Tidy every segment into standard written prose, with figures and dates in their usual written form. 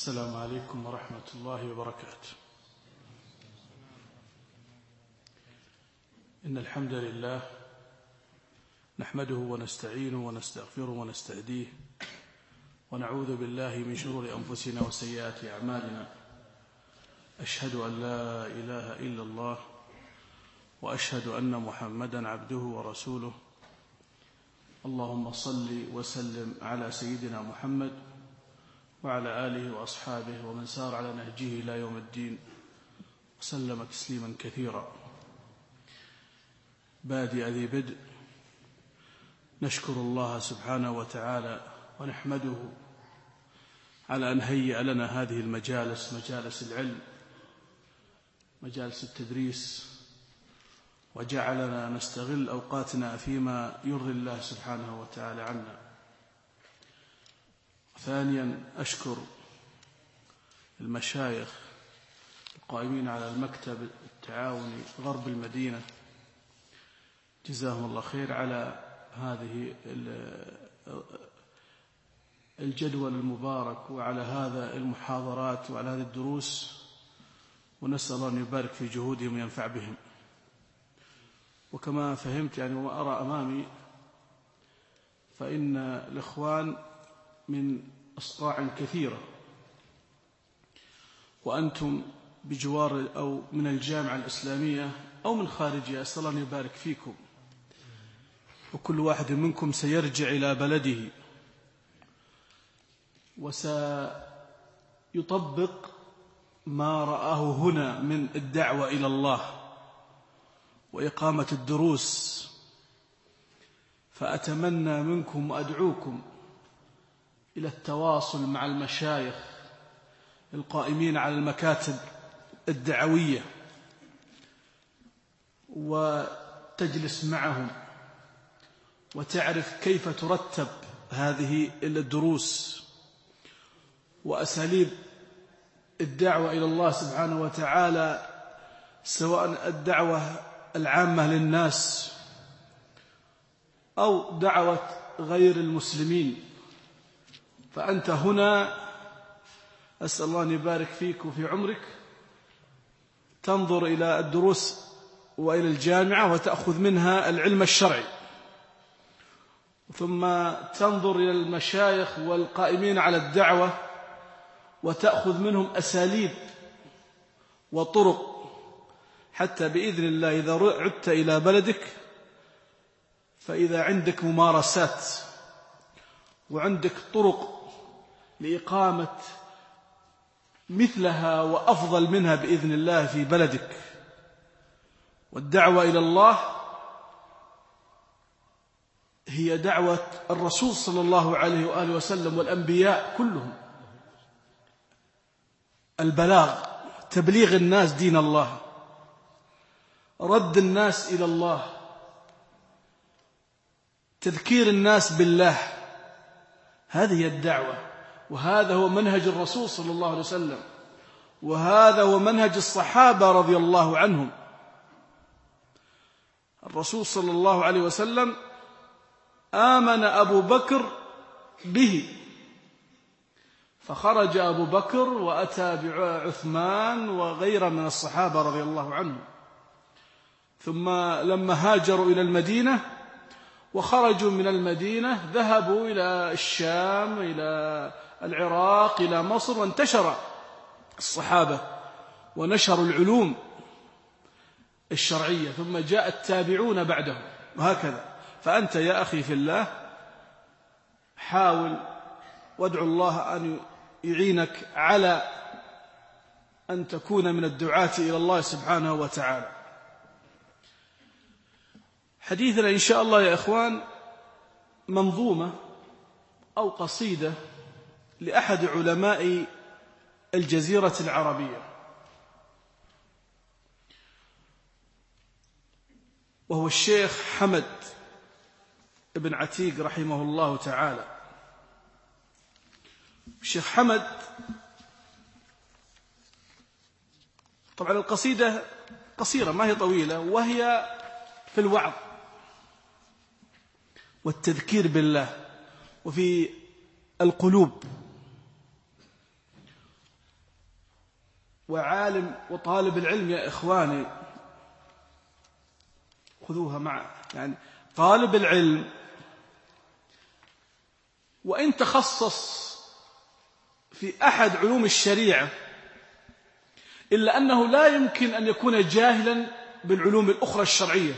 السلام عليكم ورحمة الله وبركاته. إن الحمد لله نحمده ونستعينه ونستغفره ونستهديه ونعوذ بالله من شرور أنفسنا وسيئات أعمالنا. أشهد أن لا إله إلا الله وأشهد أن محمدا عبده ورسوله. اللهم صل وسلم على سيدنا محمد وعلى آله وأصحابه ومن سار على نهجه إلى يوم الدين وسلم تسليما كثيرا. بادئ ذي بدء، نشكر الله سبحانه وتعالى ونحمده على أن هيأ لنا هذه المجالس، مجالس العلم، مجالس التدريس، وجعلنا نستغل أوقاتنا فيما يرضي الله سبحانه وتعالى عنا. ثانيا أشكر المشايخ القائمين على المكتب التعاوني غرب المدينة، جزاهم الله خير على هذه الجدول المبارك وعلى هذا المحاضرات وعلى هذه الدروس، ونسأل الله أن يبارك في جهودهم وينفع بهم. وكما فهمت وما أرى أمامي، فإن الإخوان من أصقاع كثيرة، وأنتم بجوار أو من الجامعة الإسلامية أو من خارجها، أسأل الله أن يبارك فيكم. وكل واحد منكم سيرجع إلى بلده وسيطبق ما رآه هنا من الدعوة إلى الله وإقامة الدروس. فأتمنى منكم وأدعوكم إلى التواصل مع المشايخ القائمين على المكاتب الدعوية، وتجلس معهم وتعرف كيف ترتب هذه الدروس وأساليب الدعوة إلى الله سبحانه وتعالى، سواء الدعوة العامة للناس أو دعوة غير المسلمين. فأنت هنا أسأل الله أن يبارك فيك وفي عمرك، تنظر إلى الدروس وإلى الجامعة وتأخذ منها العلم الشرعي، ثم تنظر إلى المشايخ والقائمين على الدعوة وتأخذ منهم أساليب وطرق، حتى بإذن الله إذا عدت إلى بلدك فإذا عندك ممارسات وعندك طرق لإقامة مثلها وأفضل منها بإذن الله في بلدك. والدعوة إلى الله هي دعوة الرسول صلى الله عليه وآله وسلم والأنبياء كلهم، البلاغ، تبليغ الناس دين الله، رد الناس إلى الله، تذكير الناس بالله. هذه هي الدعوة، وهذا هو منهج الرسول صلى الله عليه وسلم، وهذا هو منهج الصحابة رضي الله عنهم. الرسول صلى الله عليه وسلم آمن أبو بكر به، فخرج أبو بكر وأتى بعثمان وغيره من الصحابة رضي الله عنهم. ثم لما هاجروا إلى المدينة وخرجوا من المدينة ذهبوا إلى الشام، إلى العراق، إلى مصر، وانتشر الصحابة ونشروا العلوم الشرعية، ثم جاء التابعون بعدهم، وهكذا. فأنت يا أخي في الله حاول وادعو الله أن يعينك على أن تكون من الدعاة إلى الله سبحانه وتعالى. حديثنا إن شاء الله يا إخوان منظومة أو قصيدة لأحد علماء الجزيرة العربية، وهو الشيخ حمد بن عتيق رحمه الله تعالى. الشيخ حمد، طبعا القصيدة قصيرة ما هي طويلة، وهي في الوعظ والتذكير بالله وفي القلوب، وعالم وطالب العلم يا إخواني خذوها مع يعني طالب العلم وإن تخصص في أحد علوم الشريعة إلا أنه لا يمكن أن يكون جاهلا بالعلوم الأخرى الشرعية.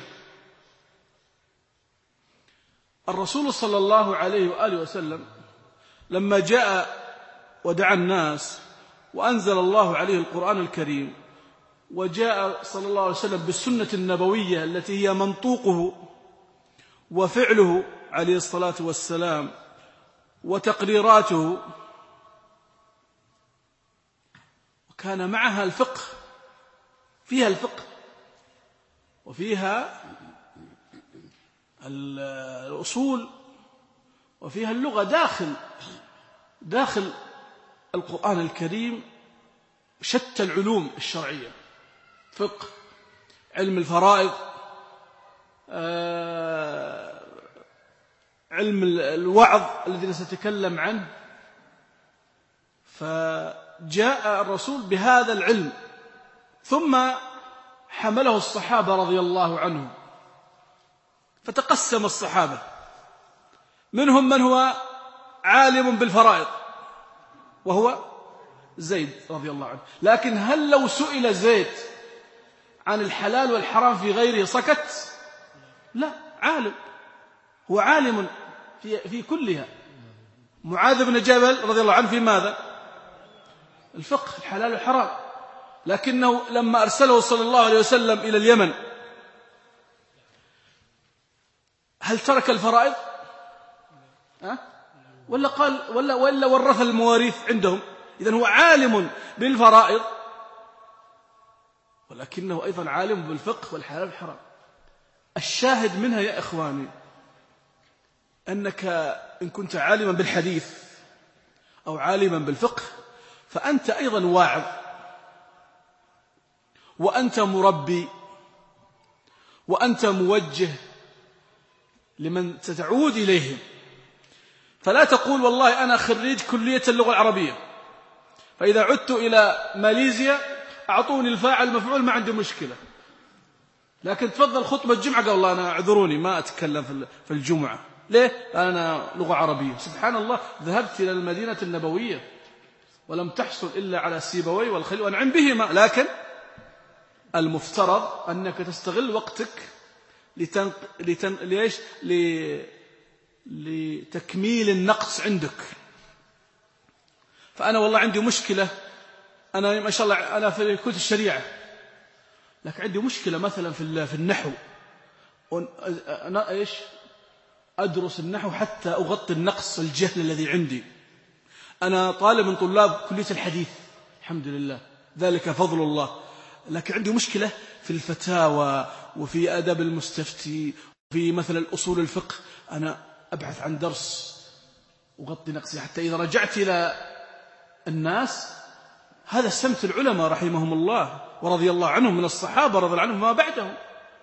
الرسول صلى الله عليه وآله وسلم لما جاء ودعا الناس وأنزل الله عليه القرآن الكريم وجاء صلى الله عليه وسلم بالسنة النبوية التي هي منطوقه وفعله عليه الصلاة والسلام وتقريراته، وكان معها الفقه، فيها الفقه وفيها الأصول وفيها اللغة داخل القرآن الكريم شتى العلوم الشرعية، فقه، علم الفرائض، علم الوعظ الذي سنتكلم عنه. فجاء الرسول بهذا العلم ثم حمله الصحابة رضي الله عنهم، فتقسم الصحابة، منهم من هو عالم بالفرائض وهو زيد رضي الله عنه، لكن هل لو سئل زيد عن الحلال والحرام في غيره سكت؟ لا، عالم، هو عالم في كلها. معاذ بن جبل رضي الله عنه في ماذا؟ الفقه، الحلال والحرام، لكنه لما أرسله صلى الله عليه وسلم إلى اليمن هل ترك الفرائض؟ ولا قال ولا ورث المواريث عندهم؟ إذن هو عالم بالفرائض ولكنه أيضا عالم بالفقه والحلال والحرام. الشاهد منها يا إخواني أنك إن كنت عالما بالحديث أو عالما بالفقه فأنت أيضا واعظ وأنت مربي وأنت موجه لمن ستعود إليهم. فلا تقول والله أنا خريج كلية اللغة العربية فإذا عدت إلى ماليزيا أعطوني الفاعل المفعول ما عندي مشكلة، لكن تفضل خطبة الجمعة قال الله أنا اعذروني ما أتكلم في الجمعة. ليه؟ أنا لغة عربية. سبحان الله، ذهبت إلى المدينة النبوية ولم تحصل إلا على سيبوي والخليل وأنعم بهما، لكن المفترض أنك تستغل وقتك لتكميل النقص عندك. فأنا والله عندي مشكلة، أنا ما شاء الله أنا في كلية الشريعة لكن عندي مشكلة مثلا في النحو، أنا أدرس النحو حتى أغطي النقص الجهل الذي عندي. أنا طالب من طلاب كلية الحديث الحمد لله ذلك فضل الله، لكن عندي مشكلة في الفتاوى وفي أدب المستفتي وفي مثل الأصول الفقه. أنا أبحث عن درس أغطي نقصي حتى إذا رجعت إلى الناس. هذا سمت العلماء رحمهم الله ورضي الله عنهم من الصحابة رضي الله عنهم ما بعدهم.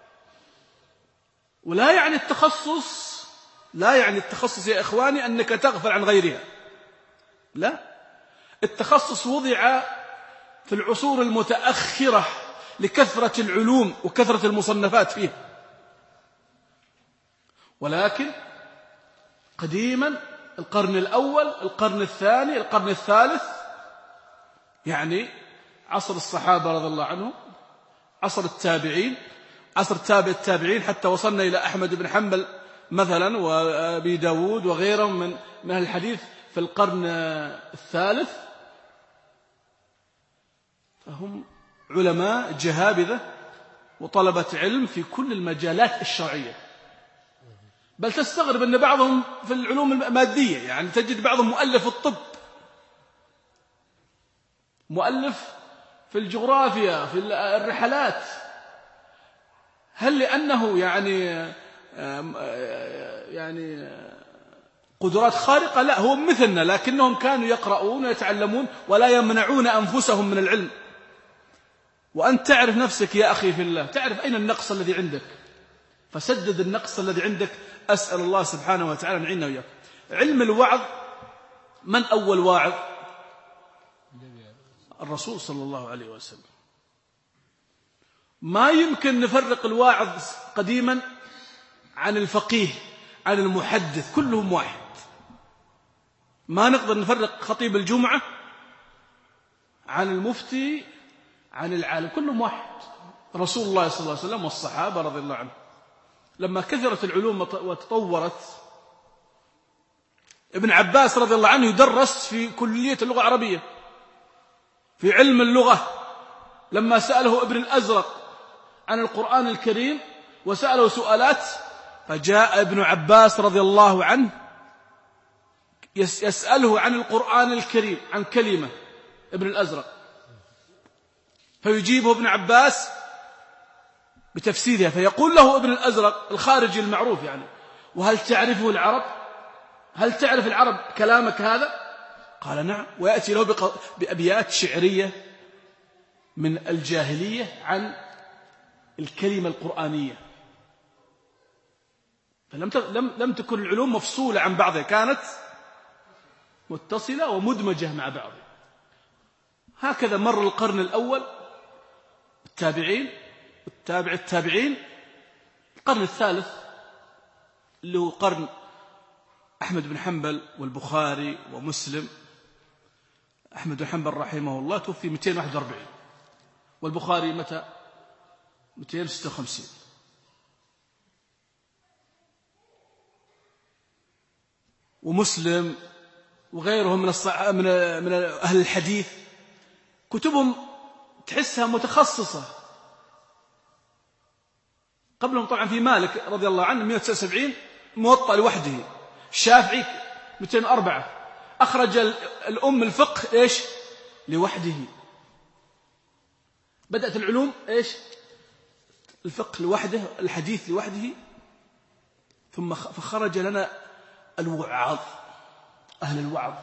ولا يعني التخصص يا إخواني أنك تغفل عن غيرها، لا، التخصص وضع في العصور المتأخرة لكثرة العلوم وكثرة المصنفات فيها، ولكن قديما القرن الأول، القرن الثاني، القرن الثالث، يعني عصر الصحابة رضي الله عنهم، عصر التابعين، عصر تابع التابعين، حتى وصلنا إلى أحمد بن حنبل مثلا وأبي داود وغيرهم من الحديث في القرن الثالث، فهم علماء جهابذة وطلبة علم في كل المجالات الشرعية. بل تستغرب أن بعضهم في العلوم المادية، يعني تجد بعضهم مؤلف الطب، مؤلف في الجغرافيا، في الرحلات. هل لأنه يعني قدرات خارقة؟ لا، هو مثلنا، لكنهم كانوا يقرؤون ويتعلمون ولا يمنعون أنفسهم من العلم. وأنت تعرف نفسك يا أخي في الله، تعرف أين النقص الذي عندك فسدد النقص الذي عندك. أسأل الله سبحانه وتعالى أن يعيننا وإياك. علم الوعظ، من أول واعظ؟ الرسول صلى الله عليه وسلم. ما يمكن نفرق الواعظ قديما عن الفقيه عن المحدث، كلهم واحد. ما نقدر نفرق خطيب الجمعة عن المفتي عن العالم، كلهم واحد. رسول الله صلى الله عليه وسلم والصحابة رضي الله عنهم. لما كثرت العلوم وتطورت، ابن عباس رضي الله عنه يدرس في كلية اللغة العربية في علم اللغة. لما سأله ابن الأزرق عن القرآن الكريم وسأله سؤالات، فجاء ابن عباس رضي الله عنه يسأله عن القرآن الكريم عن كلمة ابن الأزرق، فيجيبه ابن عباس بتفسيرها، فيقول له ابن الأزرق الخارجي المعروف يعني: وهل تعرفه العرب؟ هل تعرف العرب كلامك هذا؟ قال: نعم. ويأتي له بأبيات شعرية من الجاهلية عن الكلمة القرآنية. لم تكن العلوم مفصولة عن بعضها، كانت متصلة ومدمجة مع بعضها. هكذا مر القرن الأول، التابعين، التابع التابعين. القرن الثالث اللي هو قرن أحمد بن حنبل والبخاري ومسلم. أحمد بن حنبل رحمه الله توفي 241، والبخاري متى؟ 256. ومسلم وغيرهم من أهل الحديث كتبهم تحسها متخصصة. قبلهم طبعا في مالك رضي الله عنه 179 موطأ لوحده، الشافعي 204 أخرج الأم الفقه إيش لوحده. بدأت العلوم إيش؟ الفقه لوحده، الحديث لوحده، ثم فخرج لنا الوعاظ، أهل الوعظ،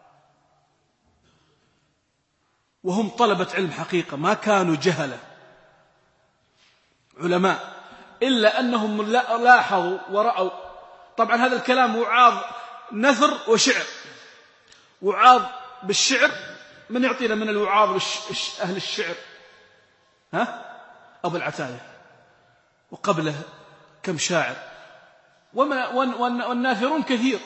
وهم طلبة علم حقيقة، ما كانوا جهلة علماء، إلا أنهم لاحظوا ورأوا. طبعا هذا الكلام وعاظ نثر وشعر. وعاظ بالشعر، من يعطينا من الوعاظ أهل الشعر؟ أبو العتاية، وقبله كم شاعر، والناثرون كثير.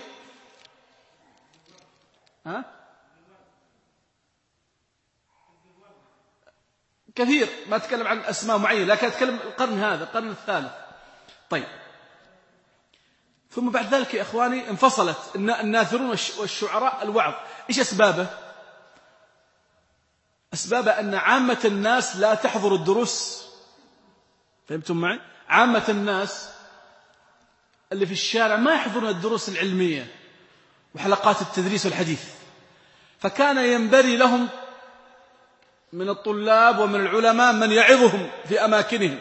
كثير، ما أتكلم عن أسماء معينة، لكن أتكلم القرن هذا، القرن الثالث. طيب، ثم بعد ذلك يا إخواني انفصلت الناثرون والشعراء الوعظ. إيش أسبابه؟ أسباب أن عامة الناس لا تحضر الدروس. فهمتم معي؟ عامة الناس اللي في الشارع ما يحضرون الدروس العلمية وحلقات التدريس والحديث، فكان ينبغي لهم من الطلاب ومن العلماء من يعظهم في أماكنهم،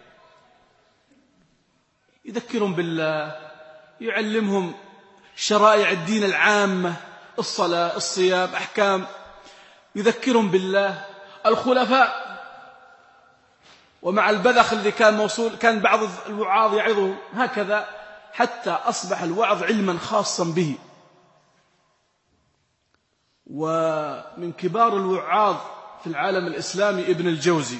يذكرهم بالله، يعلمهم شرائع الدين العامة، الصلاة، الصيام، أحكام، يذكرهم بالله. الخلفاء، ومع البذخ الذي كان موصول كان بعض الوعاظ يعظهم هكذا، حتى أصبح الوعظ علما خاصا به. ومن كبار الوعاظ في العالم الإسلامي ابن الجوزي.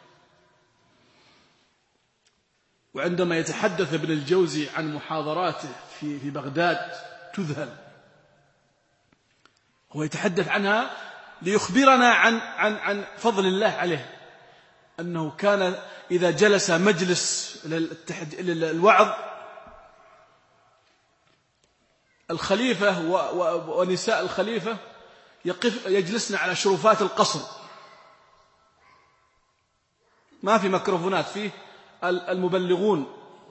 وعندما يتحدث ابن الجوزي عن محاضراته في بغداد تذهل. هو يتحدث عنها ليخبرنا عن فضل الله عليه، أنه كان إذا جلس مجلس للوعظ الخليفة ونساء الخليفة يجلسن على شرفات القصر، ما في ميكروفونات، فيه المبلغون،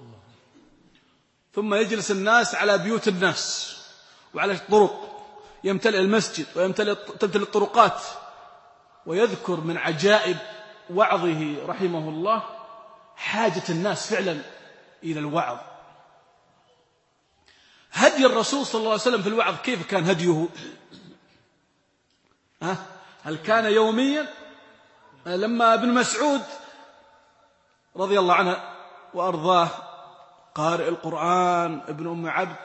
ثم يجلس الناس على بيوت الناس وعلى الطرق، يمتلئ المسجد وتمتلئ الطرقات، ويذكر من عجائب وعظه رحمه الله حاجة الناس فعلا إلى الوعظ. هدي الرسول صلى الله عليه وسلم في الوعظ كيف كان هديه؟ هل كان يوميا؟ لما ابن مسعود رضي الله عنه وأرضاه قارئ القرآن ابن أم عبد،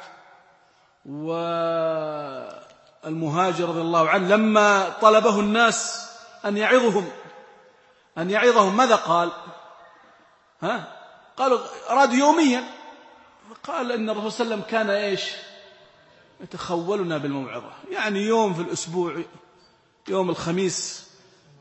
والمهاجر رضي الله عنه لما طلبه الناس أن يعظهم ماذا قال؟ قالوا أراد يوميا. قال إن الرسول صلى الله عليه وسلم كان إيش؟ يتخولنا بالموعظة، يعني يوم في الأسبوع، يوم الخميس.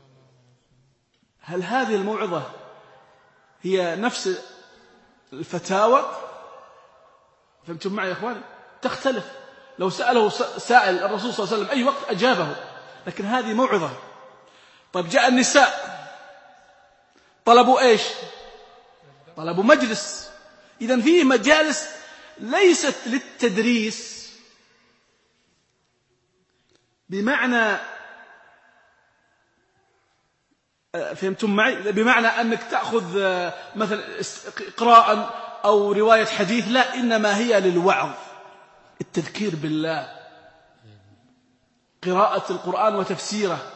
هل هذه الموعظة هي نفس الفتاوى؟ فهمتم معي يا إخواني؟ تختلف. لو سأله سائل الرسول صلى الله عليه وسلم أي وقت أجابه، لكن هذه موعظة. طيب جاء النساء طلبوا إيش؟ طلبوا مجلس. إذن فيه مجالس ليست للتدريس بمعنى، فهمتم معي؟ بمعنى أنك تأخذ مثلا قراءة أو رواية حديث، لا، إنما هي للوعظ، التذكير بالله، قراءة القرآن وتفسيره،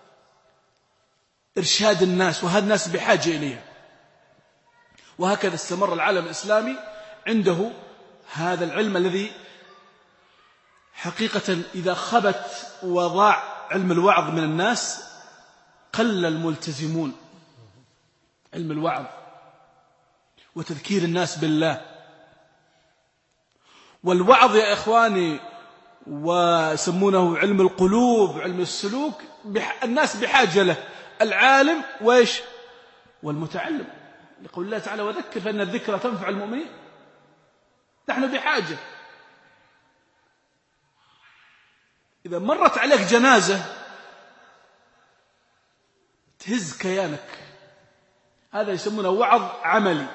إرشاد الناس، وهذا الناس بحاجة إليها. وهكذا استمر العالم الإسلامي عنده هذا العلم الذي حقيقة إذا خبت وضاع علم الوعظ من الناس قل الملتزمون. علم الوعظ وتذكير الناس بالله والوعظ يا إخواني، ويسمونه علم القلوب، علم السلوك، الناس بحاجة له، العالم وإيش والمتعلم، يقول الله تعالى وذكر فإن الذكرى تنفع المؤمنين. نحن بحاجة. إذا مرت عليك جنازة تهز كيانك، هذا يسمونه وعظ عملي.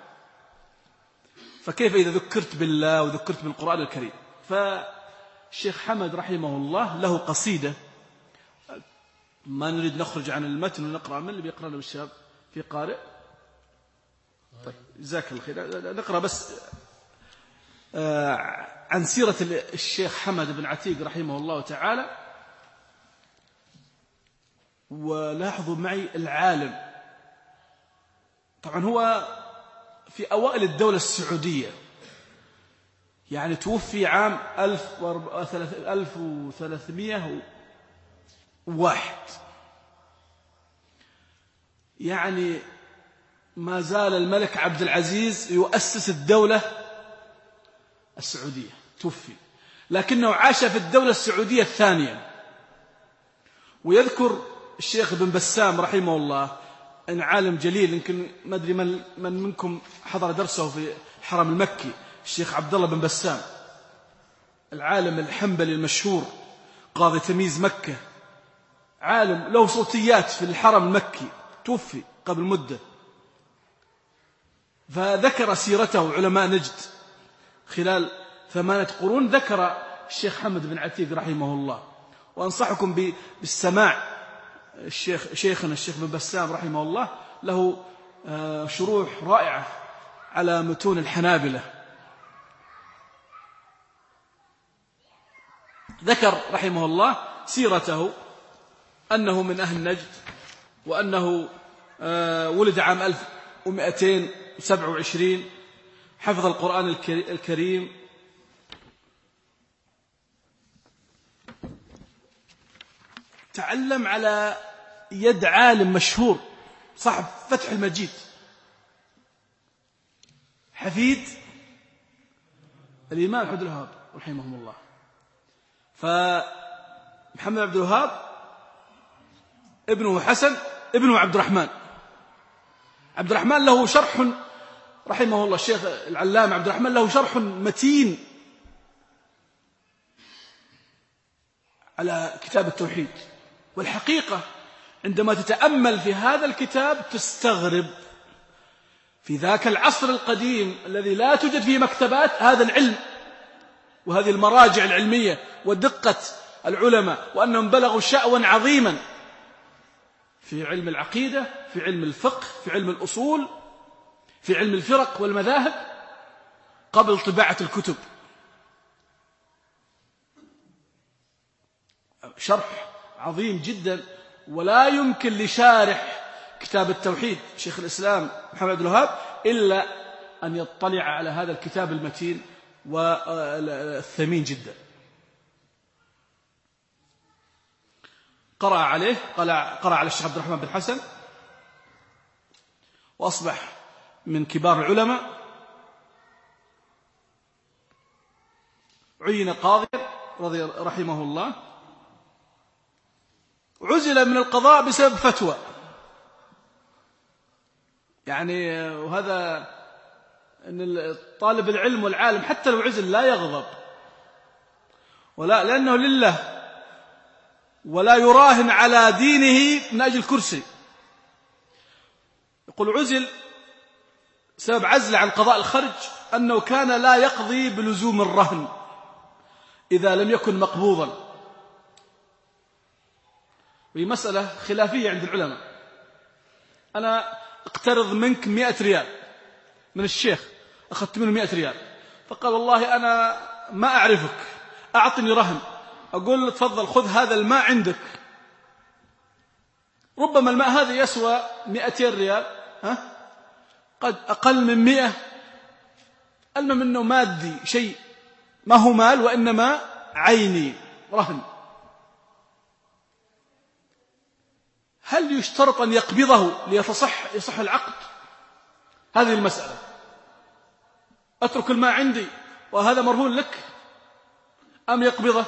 فكيف إذا ذكرت بالله وذكرت بالقرآن الكريم؟ فالشيخ حمد رحمه الله له قصيدة، ما نريد نخرج عن المتن ونقرأ. من اللي بيقرأ له الشاب؟ في قارئ؟ طيب جزاك الله خير. نقرأ بس عن سيرة الشيخ حمد بن عتيق رحمه الله تعالى. ولاحظوا معي العالم، طبعا هو في أوائل الدولة السعودية، يعني توفي عام 1301، يعني ما زال الملك عبد العزيز يؤسس الدولة السعودية، توفي، لكنه عاش في الدولة السعودية الثانية. ويذكر الشيخ بن بسام رحمه الله، أن عالم جليل، يمكن ما أدري من منكم حضر درسه في الحرم المكي، الشيخ عبد الله بن بسام، العالم الحنبلي المشهور، قاضي تمييز مكة، عالم له صوتيات في الحرم المكي، توفي قبل مدة. فذكر سيرته علماء نجد خلال 8 قرون، ذكر الشيخ حمد بن عتيق رحمه الله. وأنصحكم بالسماع شيخنا الشيخ بن بسام رحمه الله، له شروح رائعة على متون الحنابلة. ذكر رحمه الله سيرته، أنه من أهل نجد، وأنه ولد عام 1227، حفظ القرآن الكريم، تعلم على يد عالم مشهور صاحب فتح المجيد، حفيد الإمام عبد الوهاب رحمهم الله. فمحمد عبد الوهاب ابنه حسن، ابنه عبد الرحمن. عبد الرحمن له شرح رحمه الله، الشيخ العلامة عبد الرحمن له شرح متين على كتاب التوحيد. والحقيقة عندما تتأمل في هذا الكتاب تستغرب، في ذاك العصر القديم الذي لا توجد فيه مكتبات، هذا العلم وهذه المراجع العلمية ودقة العلماء، وأنهم بلغوا شأوا عظيما في علم العقيدة، في علم الفقه، في علم الأصول، في علم الفرق والمذاهب قبل طباعة الكتب. شرح عظيم جدا، ولا يمكن لشارح كتاب التوحيد شيخ الإسلام محمد عبد الوهاب إلا أن يطلع على هذا الكتاب المتين والثمين جدا. قرأ عليه، قرأ على الشيخ عبد الرحمن بن حسن، وأصبح من كبار العلماء، عين قاضيا رحمه الله، عزل من القضاء بسبب فتوى. يعني وهذا أن طالب العلم والعالم حتى لو عزل لا يغضب، ولا لأنه لله، ولا يراهن على دينه من أجل كرسي. يقول عزل سبب عزل عن قضاء الخرج أنه كان لا يقضي بلزوم الرهن إذا لم يكن مقبوضا. وهي مسألة خلافية عند العلماء. أنا اقترض منك 100 ريال من الشيخ، أخذت منه 100 ريال، فقال والله أنا ما أعرفك، أعطني رهن. أقول له تفضل خذ هذا الماء عندك، ربما الماء هذا يسوى 200 ريال، قد أقل من 100. المهم أنه مادي، شيء ما هو مال وإنما عيني، رهن. هل يشترط أن يقبضه يصح العقد؟ هذه المسألة. أترك الماء عندي وهذا مرهون لك، أم يقبضه؟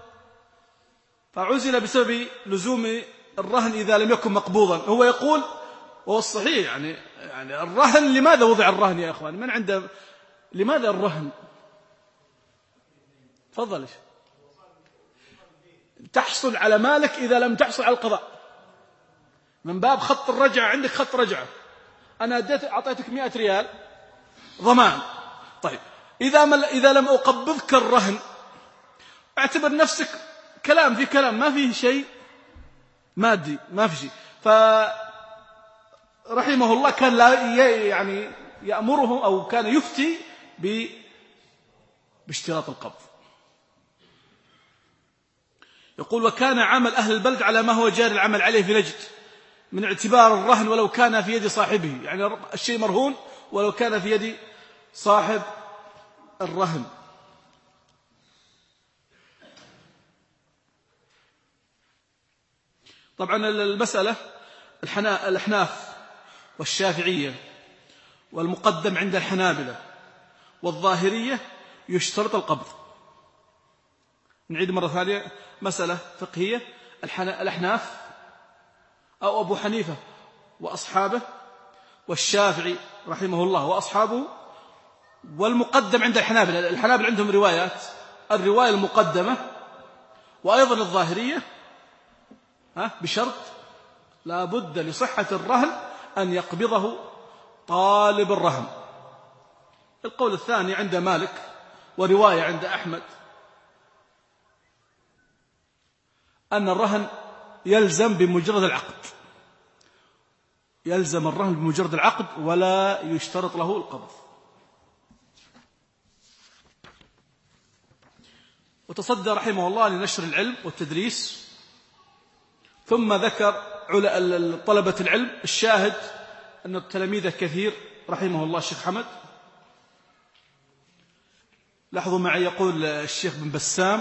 فعزل بسبب لزوم الرهن إذا لم يكن مقبوضا. هو يقول وهو الصحيح، يعني الرهن، لماذا وضع الرهن يا أخوان؟ من عنده لماذا الرهن؟ تفضل. تحصل على مالك إذا لم تحصل على القضاء، من باب خط الرجعة. عندك خط رجعة، أنا أعطيتك 100 ريال ضمان. طيب إذا لم أقبضك الرهن، اعتبر نفسك كلام في كلام، ما فيه شيء مادي، ما في شيء. فرحمه الله كان لا يعني يأمره أو كان يفتي باشتراط القبض. يقول وكان عمل أهل البلد على ما هو جاري العمل عليه في نجد من اعتبار الرهن ولو كان في يد صاحبه، يعني الشيء مرهون ولو كان في يد صاحب الرهن. طبعا المسألة الأحناف والشافعية والمقدم عند الحنابلة والظاهرية يشترط القبض. نعيد مرة ثانية، مسألة فقهية. الأحناف أو أبو حنيفة وأصحابه، والشافعي رحمه الله وأصحابه، والمقدم عند الحنابلة. الحنابلة عندهم روايات، الرواية المقدمة وأيضا الظاهرية، بشرط لا بد لصحة الرهن أن يقبضه طالب الرهن. القول الثاني عند مالك ورواية عند أحمد أن الرهن يلزم بمجرد العقد، يلزم الرهن بمجرد العقد ولا يشترط له القبض. وتصدى رحمه الله لنشر العلم والتدريس، ثم ذكر طلبة العلم. الشاهد أن التلاميذ كثير رحمه الله. الشيخ حمد، لاحظوا معي، يقول الشيخ بن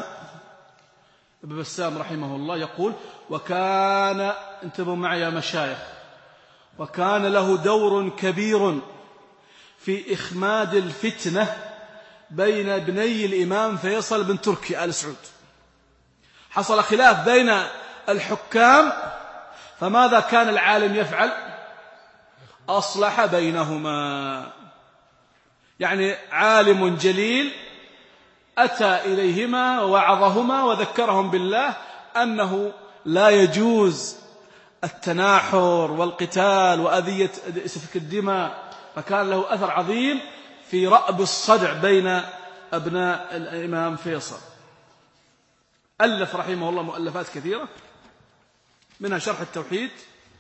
بسام رحمه الله، يقول وكان، انتبهوا معي يا مشايخ، وكان له دور كبير في إخماد الفتنة بين ابني الإمام فيصل بن تركي آل سعود. حصل خلاف بين الحكام، فماذا كان العالم يفعل؟ أصلح بينهما. يعني عالم جليل أتى إليهما ووعظهما وذكرهم بالله أنه لا يجوز التناحر والقتال وأذية سفك الدماء، فكان له أثر عظيم في رأب الصدع بين أبناء الإمام فيصل. ألف رحمه الله مؤلفات كثيرة، منها شرح التوحيد،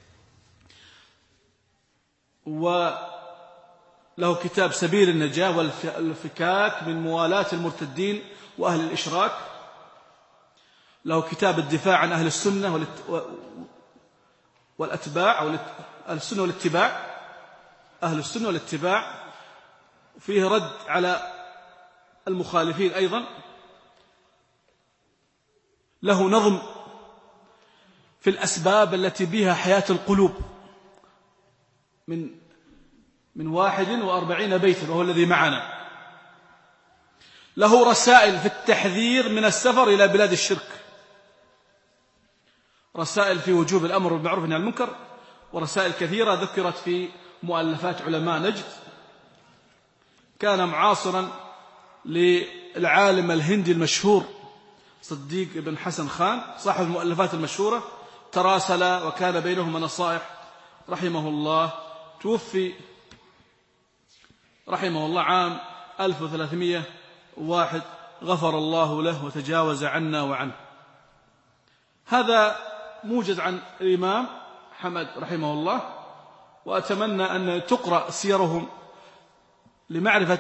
وله كتاب سبيل النجاة والفكاك من موالاة المرتدين وأهل الإشراك، له كتاب الدفاع عن أهل السنة والأتباع، أو أهل السنة والاتباع، أهل السنة والاتباع، فيه رد على المخالفين. أيضا له نظم في الأسباب التي بها حياة القلوب من 41 بيتا، وهو الذي معنا. له رسائل في التحذير من السفر إلى بلاد الشرك، رسائل في وجوب الأمر بالمعروف والنهي عن المنكر، ورسائل كثيرة ذكرت في مؤلفات علماء نجد. كان معاصرا للعالم الهندي المشهور صديق بن حسن خان صاحب المؤلفات المشهورة، تراسل وكان بينهما نصائح رحمه الله. توفي رحمه الله عام 1301، غفر الله له وتجاوز عنا وعنه. هذا موجز عن الإمام حمد رحمه الله، وأتمنى أن تقرأ سيرهم لمعرفة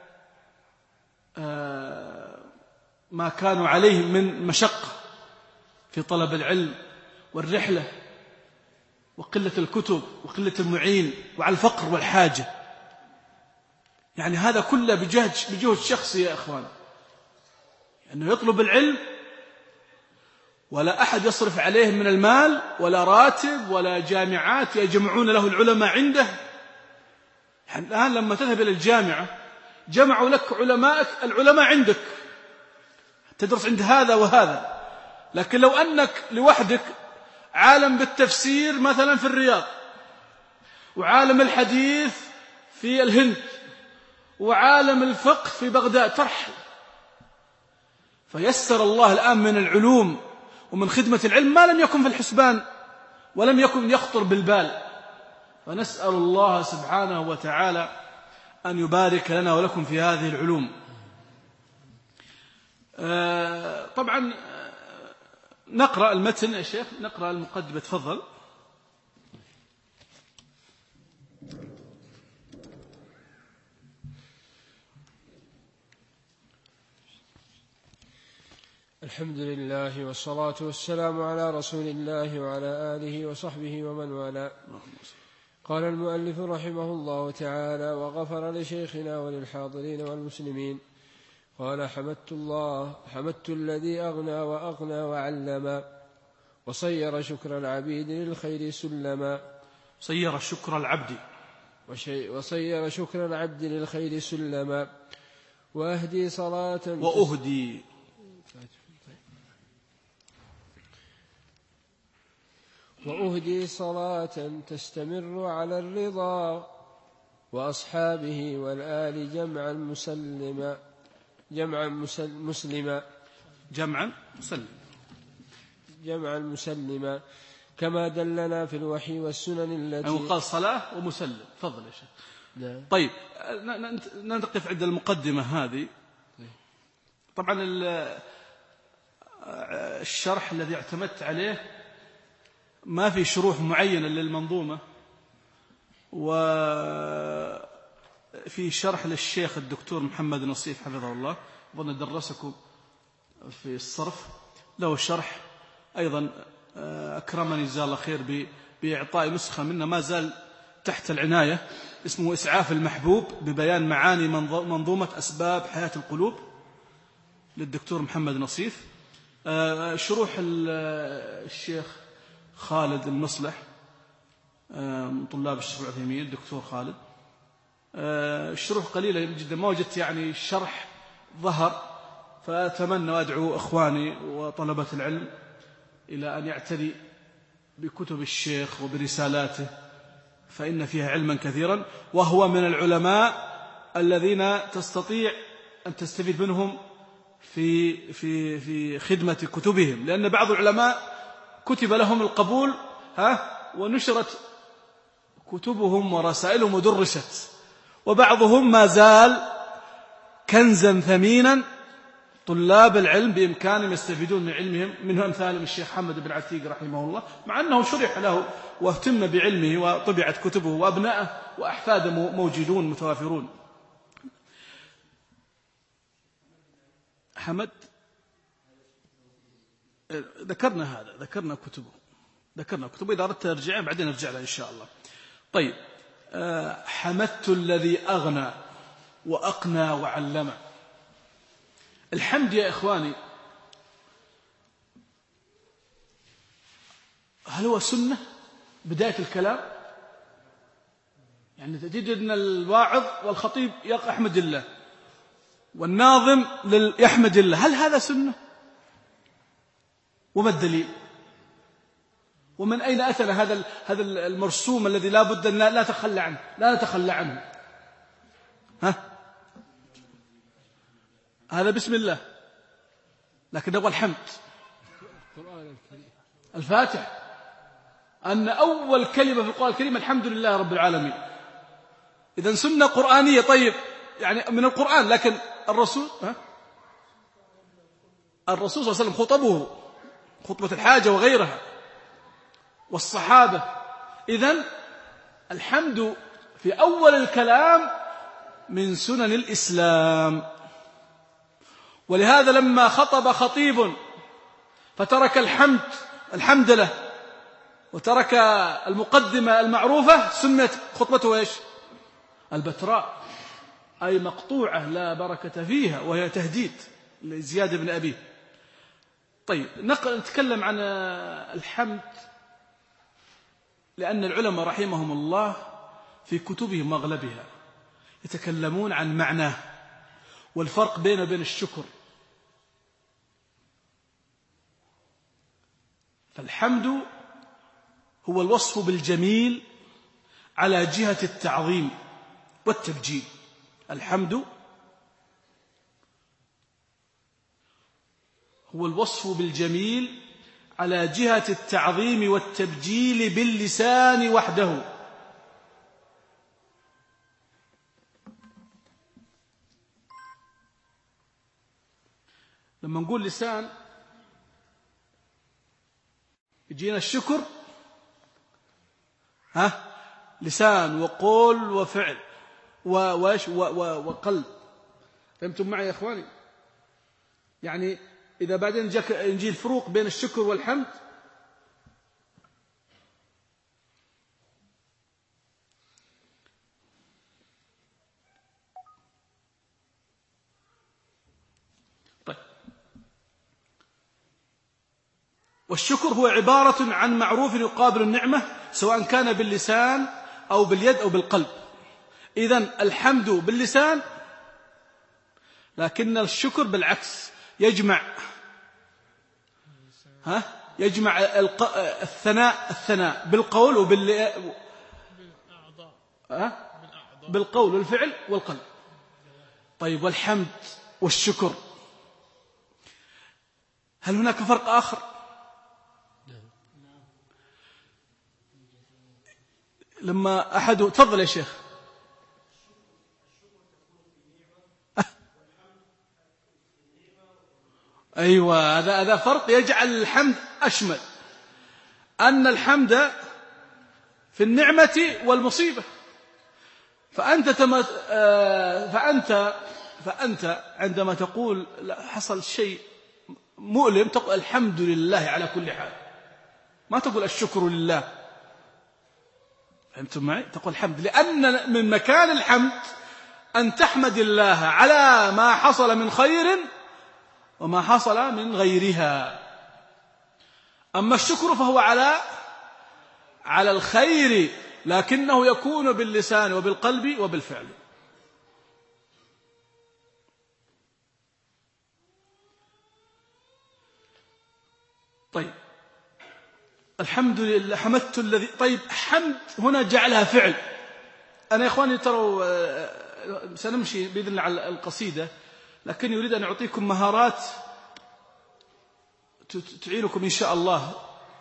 ما كانوا عليه من مشقة في طلب العلم والرحلة وقلة الكتب وقلة المعين وعلى الفقر والحاجة. يعني هذا كله بجهد شخصي يا أخوان، أنه يطلب العلم ولا أحد يصرف عليه من المال ولا راتب ولا جامعات يجمعون له العلماء عنده. يعني الآن لما تذهب إلى الجامعة جمعوا لك علماء عندك تدرس عند هذا وهذا. لكن لو أنك لوحدك عالم بالتفسير مثلا في الرياض، وعالم الحديث في الهند، وعالم الفقه في بغداد، ترحل. فيسر الله الآن من العلوم ومن خدمة العلم ما لم يكن في الحسبان ولم يكن يخطر بالبال. فنسأل الله سبحانه وتعالى أن يبارك لنا ولكم في هذه العلوم. طبعا نقرأ المتن يا شيخ، نقرأ المقدمة، تفضل. الحمد لله والصلاة والسلام على رسول الله وعلى آله وصحبه ومن والاه. قال المؤلف رحمه الله تعالى: وغفر لشيخنا وللحاضرين والمسلمين. قال: حمدت الذي أغنى وأغنى وعلما، وصير شكر العبيد للخير سلما. وصير شكر العبد للخير سلما. وأهدي صلاة تستمر على الرضا، وأصحابه والآل جمعا مسلما، كما دلنا في الوحي والسنن التي وقال صلاة ومسلم. تفضل يا شيخ. طيب نقف عند المقدمة هذه. طبعا الشرح الذي اعتمدت عليه ما في شروح معينة للمنظومة، وفي شرح للشيخ الدكتور محمد نصيف حفظه الله، أظن درسكم في الصرف، له شرح أيضا أكرمني جزاه الله خير بإعطاء نسخة منه، ما زال تحت العناية، اسمه إسعاف المحبوب ببيان معاني منظومة أسباب حياة القلوب للدكتور محمد نصيف. شروح الشيخ خالد المصلح من طلاب الشيخ العثيمين، الدكتور خالد، الشروح قليلة جدا، ما وجدت يعني شرح ظهر. فأتمنى وأدعو إخواني وطلبة العلم إلى أن يعتني بكتب الشيخ وبرسالاته، فإن فيها علما كثيرا، وهو من العلماء الذين تستطيع أن تستفيد منهم في خدمة كتبهم، لأن بعض العلماء كتب لهم القبول ونشرت كتبهم ورسائلهم ودرست، وبعضهم ما زال كنزا ثمينا طلاب العلم بإمكانهم يستفيدون من علمهم، منهم أمثال الشيخ حمد بن عتيق رحمه الله، مع أنه شرح له واهتم بعلمه وطبعت كتبه، وأبناءه وأحفاده موجودون متوافرون. حمد ذكرنا كتبه، إذا أردت أرجع بعدين أرجع له إن شاء الله. طيب، حمدت الذي أغنى وأقنى وعلم. الحمد يا إخواني هل هو سنة بداية الكلام؟ يعني تجد أن الواعظ والخطيب يحمد الله والناظم يحمد الله، هل هذا سنة؟ وما الدليل؟ ومن أين أتنا هذا المرسوم الذي لا بد أن لا نتخلى عنه، لا نتخلى عنه؟ هذا بسم الله، لكن هو الحمد الفاتح، أن أول كلمة في القرآن الكريم الحمد لله رب العالمين. إذن سنة قرآنية. طيب يعني من القرآن، لكن الرسول صلى الله عليه وسلم خطبه، خطبة الحاجة وغيرها، والصحابة. إذن الحمد في أول الكلام من سنن الإسلام. ولهذا لما خطب خطيب فترك الحمد له وترك المقدمة المعروفة، سمت خطبته إيش؟ البتراء، أي مقطوعة لا بركة فيها، وهي تهديد لزياد بن أبيه. طيب نتكلم عن الحمد، لأن العلماء رحمهم الله في كتبهم أغلبها يتكلمون عن معناه والفرق بينه وبين الشكر. فالحمد هو الوصف بالجميل على جهة التعظيم والتبجيل. الحمد هو الوصف بالجميل على جهة التعظيم والتبجيل باللسان وحده. لما نقول لسان يجينا الشكر، لسان وقول وفعل وقلب. فهمتم معي يا أخواني؟ يعني إذا بعدين نجي الفروق بين الشكر والحمد، طيب. والشكر هو عبارة عن معروف يقابل النعمة، سواء كان باللسان أو باليد أو بالقلب. إذن الحمد باللسان، لكن الشكر بالعكس، يجمع الثناء بالقول بالقول والفعل والقلب. طيب والحمد والشكر هل هناك فرق آخر؟ لما أحد تفضل يا شيخ. أيوة، هذا فرق يجعل الحمد أشمل، أن الحمد في النعمة والمصيبة. فأنت عندما تقول حصل شيء مؤلم تقول الحمد لله على كل حال، ما تقول الشكر لله. فهمتم معي؟ تقول الحمد، لأن من مكان الحمد أن تحمد الله على ما حصل من خير وما حصل من غيرها. أما الشكر فهو على الخير، لكنه يكون باللسان وبالقلب وبالفعل. طيب الحمد لله حمدت الذي. طيب حمد هنا جعلها فعل. أنا يا إخواني تروا سنمشي بإذن الله على القصيدة، لكن يريد أن أعطيكم مهارات تعينكم إن شاء الله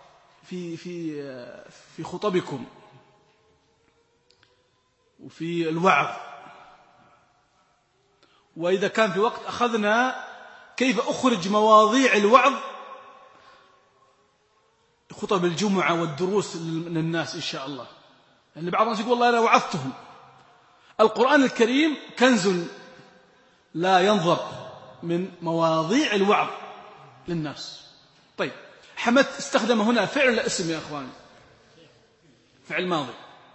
في خطبكم وفي الوعظ. وإذا كان في وقت أخذنا كيف أخرج مواضيع الوعظ، خطب الجمعة والدروس من الناس إن شاء الله. يعني بعض الناس يقول والله أنا وعظتهم. القرآن الكريم كنز لا ينظر من مواضيع الوعظ للناس. طيب حمد استخدم هنا فعل ولا اسم يا أخواني؟ فعل ماضي.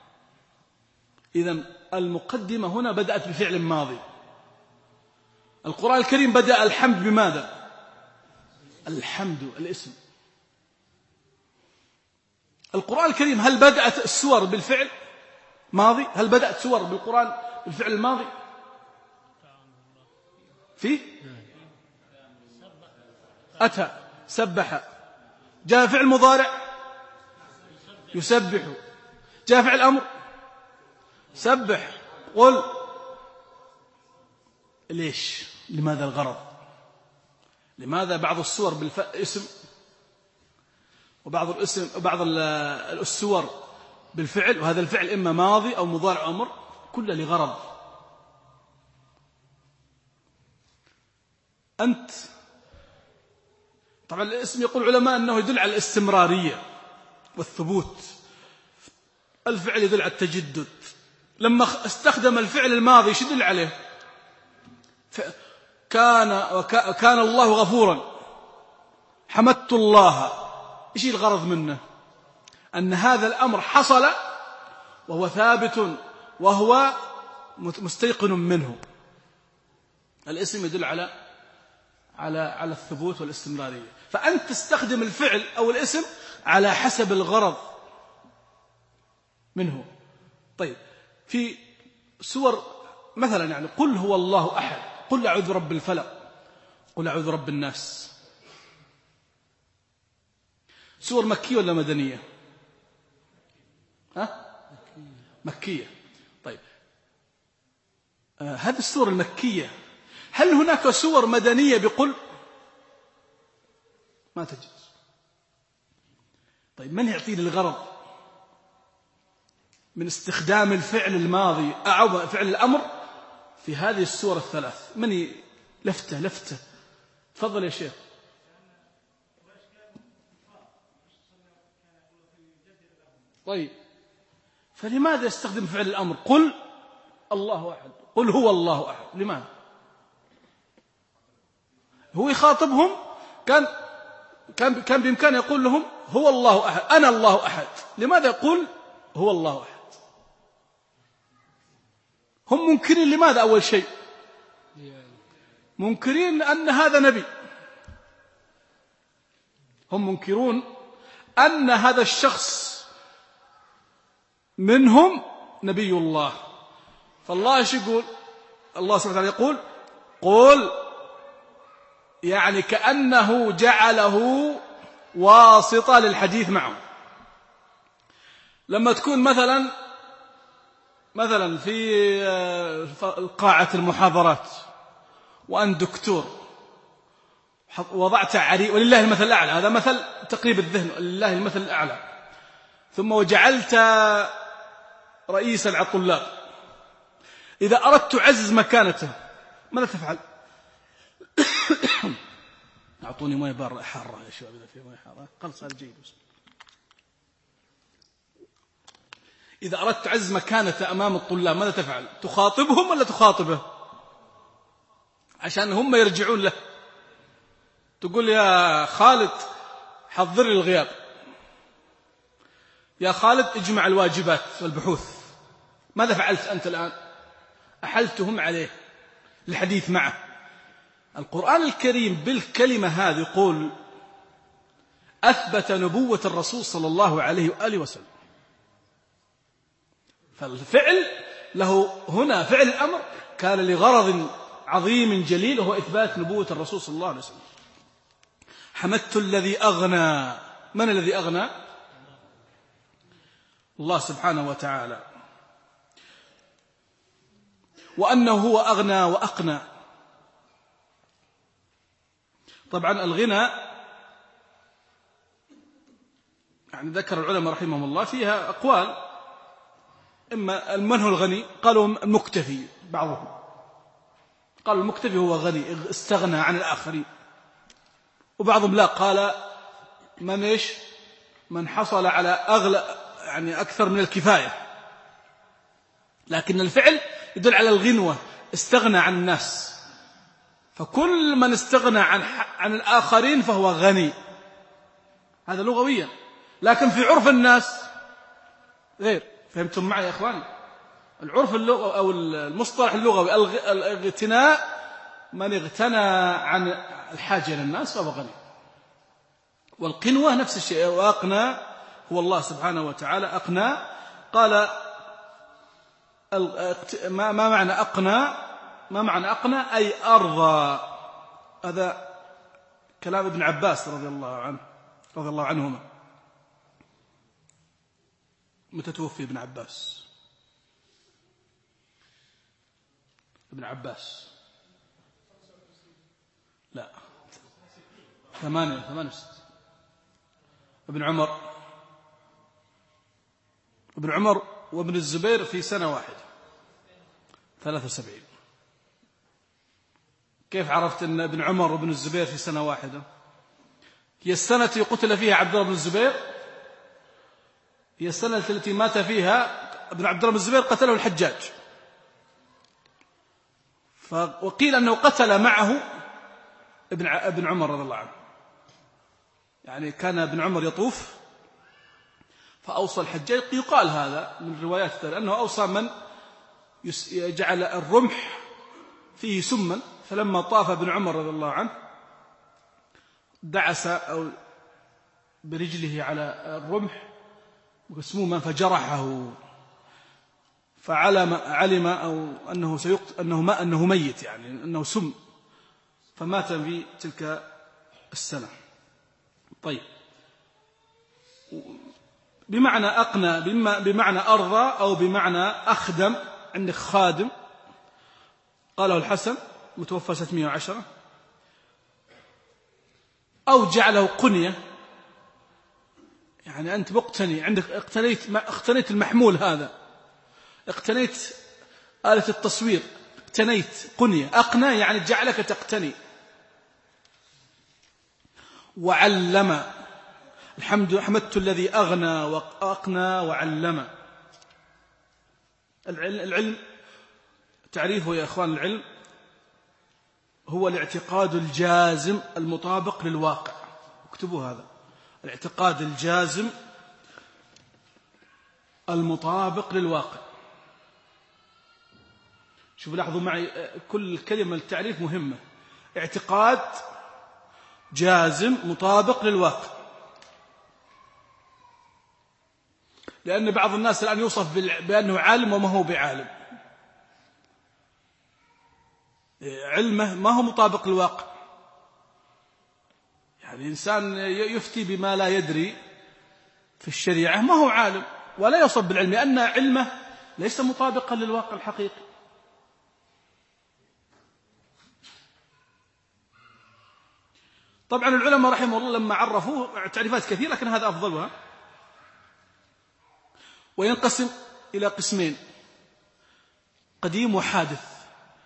إذن المقدمة هنا بدأت بفعل ماضي. القرآن الكريم بدأ الحمد بماذا؟ الحمد الاسم. القرآن الكريم هل بدأت السور بالفعل ماضي؟ هل بدأت سور بالقرآن بالفعل الماضي؟ في أتى سبح، جاء فعل مضارع يسبح، جاء فعل أمر سبح. قل ليش؟ لماذا الغرض؟ لماذا بعض السور بالاسم وبعض السور بالفعل، وهذا الفعل إما ماضي أو مضارع أو أمر، كله لغرض. أنت طبعا الاسم يقول العلماء أنه يدل على الاستمرارية والثبوت، الفعل يدل على التجدد. لما استخدم الفعل الماضي ايش يدل عليه؟ كان الله غفورا، حمدت الله، ايش الغرض منه؟ أن هذا الأمر حصل وهو ثابت وهو مستيقن منه. الاسم يدل على الثبوت والاستمرارية، فأنت تستخدم الفعل أو الاسم على حسب الغرض منه. طيب في سور مثلا يعني قل هو الله أحد، قل أعوذ برب الفلق، قل أعوذ برب الناس، سور مكية ولا مدنية؟ مكية. طيب هذه السور المكية هل هناك سور مدنية بقل؟ ما تجد. طيب من يعطيني الغرض من استخدام الفعل الماضي أو فعل الأمر في هذه السور الثلاث؟ من لفتة تفضل يا شيخ. طيب فلماذا يستخدم فعل الأمر؟ قل الله أحد، قل هو الله أحد، لماذا؟ هو يخاطبهم، كان بإمكانه يقول لهم هو الله أحد، أنا الله أحد، لماذا يقول هو الله أحد؟ هم منكرين لماذا؟ أول شيء منكرين أن هذا نبي، هم منكرون أن هذا الشخص منهم نبي الله. فالله ايش يقول؟ الله سبحانه وتعالى يقول قل، يعني كأنه جعله واسطة للحديث معه. لما تكون مثلا في قاعة المحاضرات وأنت دكتور وضعت ولله المثل الأعلى، هذا مثل تقريب الذهن، لله المثل الأعلى، ثم وجعلت رئيسا على الطلاب، إذا أردت تعزز مكانته ماذا تفعل؟ أعطوني ماء بارة حارة يا شباب، إذا في ماء حارة قلص الجيب. إذا أردت تعزز مكانته أمام الطلاب ماذا تفعل؟ تخاطبهم ولا تخاطبه؟ عشان هم يرجعون له. تقول يا خالد حضر لي الغياب، يا خالد اجمع الواجبات والبحوث. ماذا فعلت أنت الآن؟ أحلتهم عليه للحديث معه. القرآن الكريم بالكلمة هذه يقول أثبت نبوة الرسول صلى الله عليه وآله وسلم. فالفعل له هنا فعل الأمر كان لغرض عظيم جليل، وهو إثبات نبوة الرسول صلى الله عليه وسلم. حمدت الذي أغنى. من الذي أغنى؟ الله سبحانه وتعالى، وأنه هو أغنى وأقنى. طبعا الغنى يعني ذكر العلماء رحمهم الله فيها أقوال، إما من هو الغني؟ قالوا المكتفي، بعضهم قالوا المكتفي هو غني استغنى عن الآخرين، وبعضهم لا، قال من حصل على يعني أكثر من الكفاية. لكن الفعل يدل على الغنوة، استغنى عن الناس، فكل من استغنى عن الآخرين فهو غني، هذا لغويا. لكن في عرف الناس غير. فهمتم معي يا إخواني؟ العرف اللغوي أو المصطلح اللغوي الاغتناء، من اغتنى عن الحاجة للناس فهو غني. والقنوة نفس الشيء، وأقنى هو الله سبحانه وتعالى أقنى. قال ما معنى أقنى؟ ما معنى أقنى؟ أي أرضى. هذا كلام ابن عباس رضي الله عنهما. متى توفي ابن عباس؟ ابن عباس لا 68. ابن عمر وابن الزبير في سنة واحدة 73. كيف عرفت أن ابن عمر وابن الزبير في سنة واحدة؟ هي السنة التي قتل فيها عبد الله بن الزبير، هي السنة التي مات فيها ابن عبد الله بن الزبير، قتله الحجاج. وقيل أنه قتل معه ابن عمر رضي الله عنه، يعني كان ابن عمر يطوف فأوصى الحجاج، يقال هذا من روايات أنه أوصى من يجعل الرمح فيه سما، فلما طاف ابن عمر رضي الله عنه دعس أو برجله على الرمح مسموما فجرحه، فعلم أو أنه ميت، يعني أنه سم، فمات في تلك السنة. طيب، بمعنى أقنى بمعنى أرضى أو بمعنى أخدم. عندك خادم، قاله الحسن متوفى 610، أو جعله قنية، يعني أنت مقتني، عندك اقتنيت المحمول هذا، اقتنيت آلة التصوير، اقتنيت قنية. أقنى يعني جعلك تقتني. وعلم، حمدت الذي أغنى وأقنى وعلم. العلم تعريفه يا أخوان، العلم هو الاعتقاد الجازم المطابق للواقع. اكتبوا هذا، الاعتقاد الجازم المطابق للواقع. شوفوا لاحظوا معي، كل كلمة التعريف مهمة. اعتقاد جازم مطابق للواقع، لأن بعض الناس الآن يوصف بأنه عالم وما هو بعالم. علمه ما هو مطابق للواقع، يعني إنسان يفتي بما لا يدري في الشريعة ما هو عالم ولا يوصف بالعلم، لأن علمه ليس مطابقا للواقع الحقيقي. طبعا العلماء رحمه الله لما عرفوه تعريفات كثيرة، لكن هذا أفضلها. وينقسم إلى قسمين: قديم وحادث.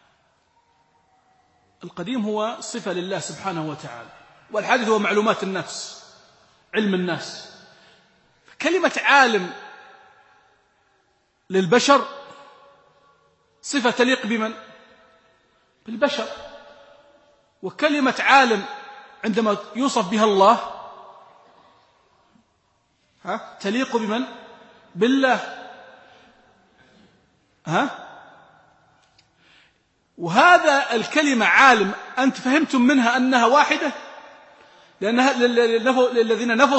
القديم هو صفة لله سبحانه وتعالى، والحادث هو معلومات الناس، علم الناس. كلمة عالم للبشر صفة تليق بمن؟ بالبشر. وكلمة عالم عندما يوصف بها الله تليق بمن؟ بالله. وهذا الكلمة عالم أنت فهمتم منها أنها واحدة، لأنها الذين نفوا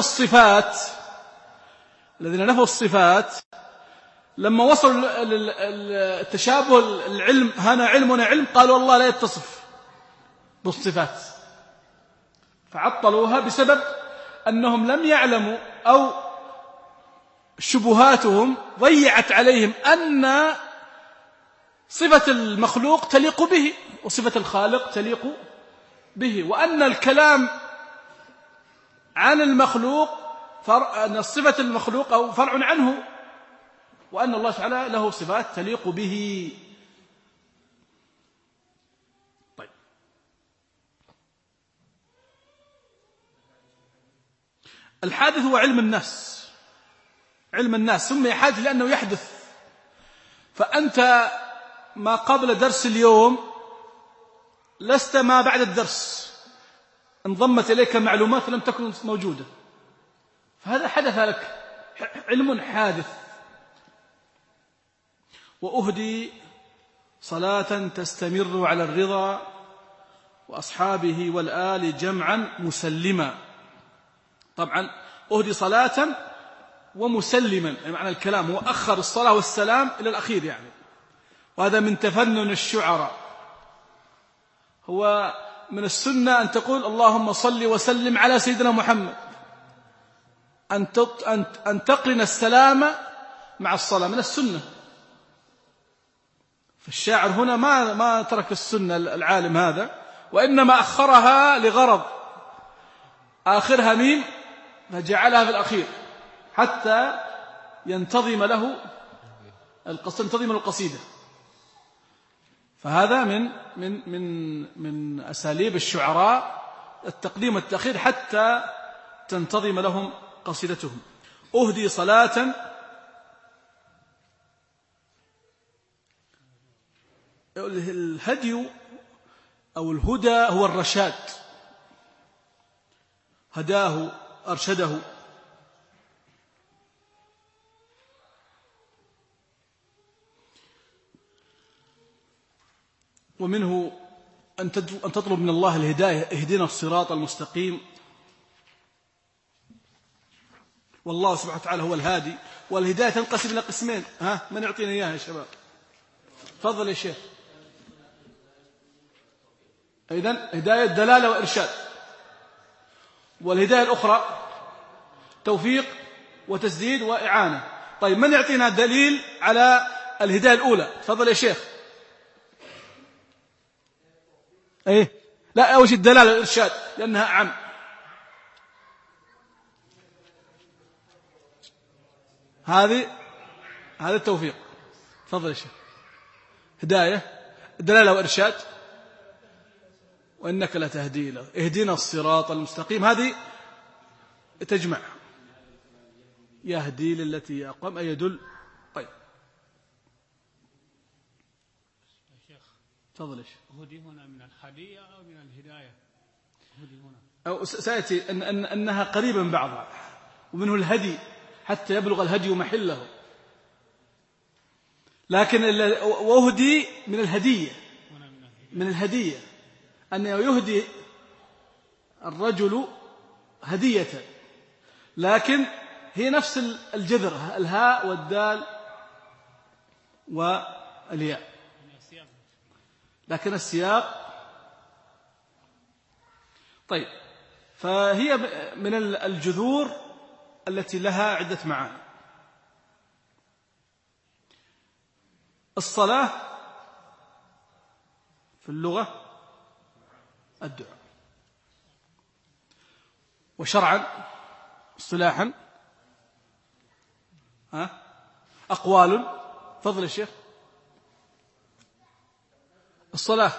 الصفات لما وصلوا التشابه العلم، هنا علم هنا علم، قالوا الله لا يتصف بالصفات، فعطلوها بسبب أنهم لم يعلموا، أو شبهاتهم ضيعت عليهم أن صفة المخلوق تليق به وصفة الخالق تليق به، وأن الكلام عن المخلوق أن صفة المخلوق أو فرع عنه، وأن الله تعالى له صفات تليق به. طيب، الحادث هو علم الناس. علم الناس سمي حادث لأنه يحدث، فأنت ما قبل درس اليوم لست ما بعد الدرس، انضمت إليك معلومات لم تكن موجودة، فهذا حدث لك، علم حادث. وأهدي صلاة تستمر على الرضا وأصحابه والآل جمعا مسلما. طبعا أهدي صلاة ومسلما، يعني معنى الكلام هو أخر الصلاة والسلام إلى الأخير يعني. وهذا من تفنن الشعراء. هو من السنة أن تقول اللهم صل وسلم على سيدنا محمد، أن تقرن السلام مع الصلاة، من السنة. فالشاعر هنا ما ترك السنة العالم هذا، وإنما أخرها لغرض، آخرها ميم فجعلها في الأخير حتى ينتظم له القصيدة. فهذا من أساليب الشعراء التقديم والتأخير حتى تنتظم لهم قصيدتهم. أهدي صلاة، الهدي أو الهدى هو الرشاد، هداه أرشده. ومنه أن تطلب من الله الهداية، اهدنا الصراط المستقيم. والله سبحانه وتعالى هو الهادي. والهداية تنقسم إلى قسمين، من يعطينا إياها يا شباب؟ تفضل يا شيخ. إذن هداية دلالة وإرشاد. والهداية الأخرى توفيق وتسديد وإعانة. طيب من يعطينا دليل على الهداية الأولى؟ تفضل يا شيخ. ايه لا، أول شيء الدلالة والإرشاد لأنها أعم. هذا التوفيق. تفضل يا شيخ. هداية دلالة وإرشاد، وإنك لتهدي له، اهدنا الصراط المستقيم، هذه تجمع، يهدي للتي أقوم أي يدل. طيب تفضل يا شيخ. هدي هنا من الهدية أو من الهداية؟ هدي هنا أو سيأتي أنها قريبا من بعضها، ومنه الهدي حتى يبلغ الهدي محله. لكن وهدي من الهدية، من الهدية أن يهدي الرجل هدية، لكن هي نفس الجذر، الهاء والدال والياء، لكن السياق. طيب، فهي من الجذور التي لها عدة معاني. الصلاة في اللغة الدعاء، وشرعا اصطلاحا أقوال. فضل الشيخ. الصلاة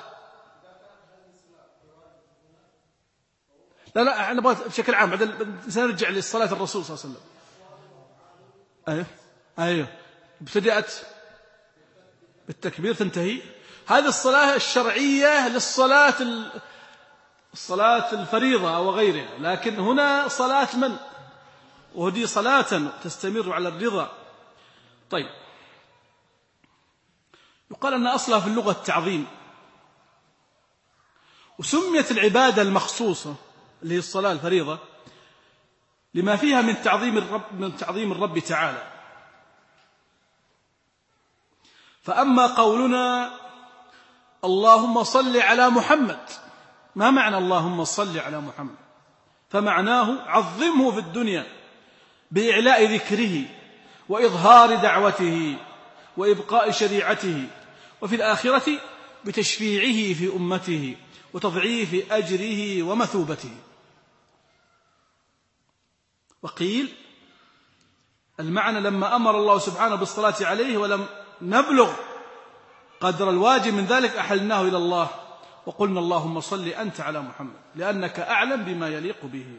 لا أنا أبغى بشكل عام، بعدين سنرجع للصلاة الرسول صلى الله عليه وسلم. أيوه ابتدأت بالتكبير تنتهي. هذه الصلاة الشرعية للصلاة الصلاة الفريضة أو غيرها، لكن هنا صلاة من؟ وهذه صلاة تستمر على الرضا. طيب، يقال أن أصلها في اللغة التعظيم، وسميت العبادة المخصوصة اللي هي الصلاة الفريضة لما فيها من تعظيم الرب تعالى. فأما قولنا اللهم صل على محمد، ما معنى اللهم صل على محمد؟ فمعناه عظمه في الدنيا بإعلاء ذكره وإظهار دعوته وإبقاء شريعته، وفي الآخرة بتشفيعه في أمته وتضعيف أجره ومثوبته. وقيل المعنى لما أمر الله سبحانه بالصلاة عليه ولم نبلغ قدر الواجب من ذلك أحلناه إلى الله وقلنا اللهم صل أنت على محمد لأنك أعلم بما يليق به.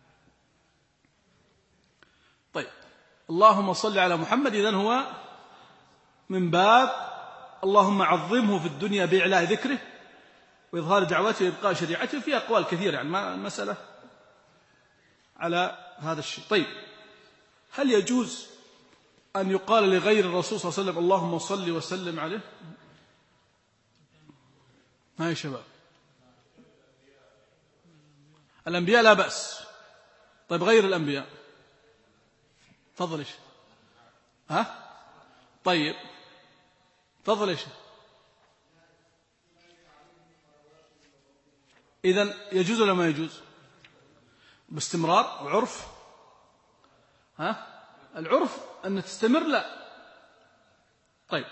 طيب، اللهم صل على محمد إذن هو من باب اللهم عظمه في الدنيا بإعلاء ذكره وإظهار دعوته وإبقاء شريعته. فيها أقوال كثيرة، يعني ما المسألة على هذا الشيء. طيب، هل يجوز أن يقال لغير الرسول صلى الله عليه وسلم اللهم صل وسلم عليه؟ ما يا شباب؟ الأنبياء لا بأس. طيب، غير الأنبياء؟ تفضل يا شيخ. ها طيب تفضل يا شيخ. إذن يجوز ولا ما يجوز؟ باستمرار وعرف. ها العرف أن تستمر لا. طيب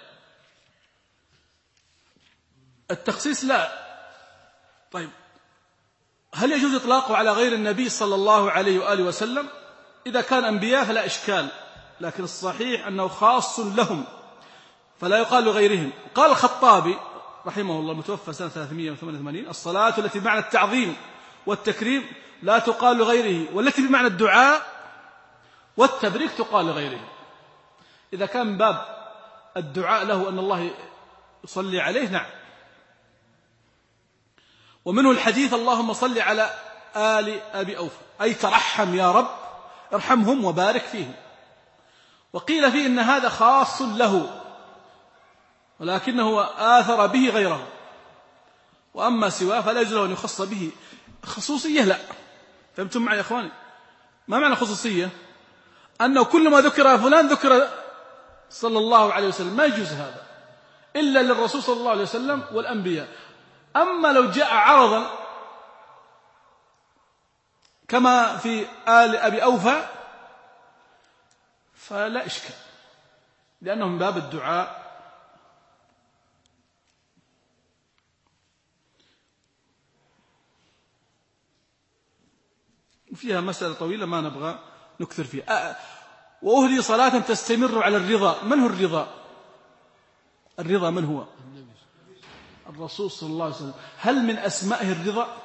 التخصيص لا. طيب هل يجوز إطلاقه على غير النبي صلى الله عليه وآله وسلم؟ إذا كان أنبياء فلا إشكال، لكن الصحيح أنه خاص لهم فلا يقال لغيرهم. قال الخطابي رحمه الله متوفى سنة 388: الصلاة التي بمعنى التعظيم والتكريم لا تقال لغيره، والتي بمعنى الدعاء والتبريك تقال لغيره. إذا كان من باب الدعاء له أن الله يصلي عليه نعم. ومنه الحديث: اللهم صل على آل أبي أوفى، أي ترحم يا رب، ارحمهم وبارك فيهم. وقيل فيه إن هذا خاص له ولكنه آثر به غيره، وأما سواه فلا يجوز له أن يخص به خصوصية لا. فهمتم معي يا أخواني؟ ما معنى خصوصية؟ أنه كل ما ذكر فلان ذكر صلى الله عليه وسلم، ما يجوز هذا إلا للرسول صلى الله عليه وسلم والأنبياء. أما لو جاء عرضا كما في آل أبي أوفى فلا إشكال، لأنه من باب الدعاء. فيها مسألة طويلة ما نبغى نكثر فيها. وأهدي صلاة تستمر على الرضا. من هو الرضا؟ الرضا من هو؟ الرسول صلى الله عليه وسلم. هل من أسمائه الرضا؟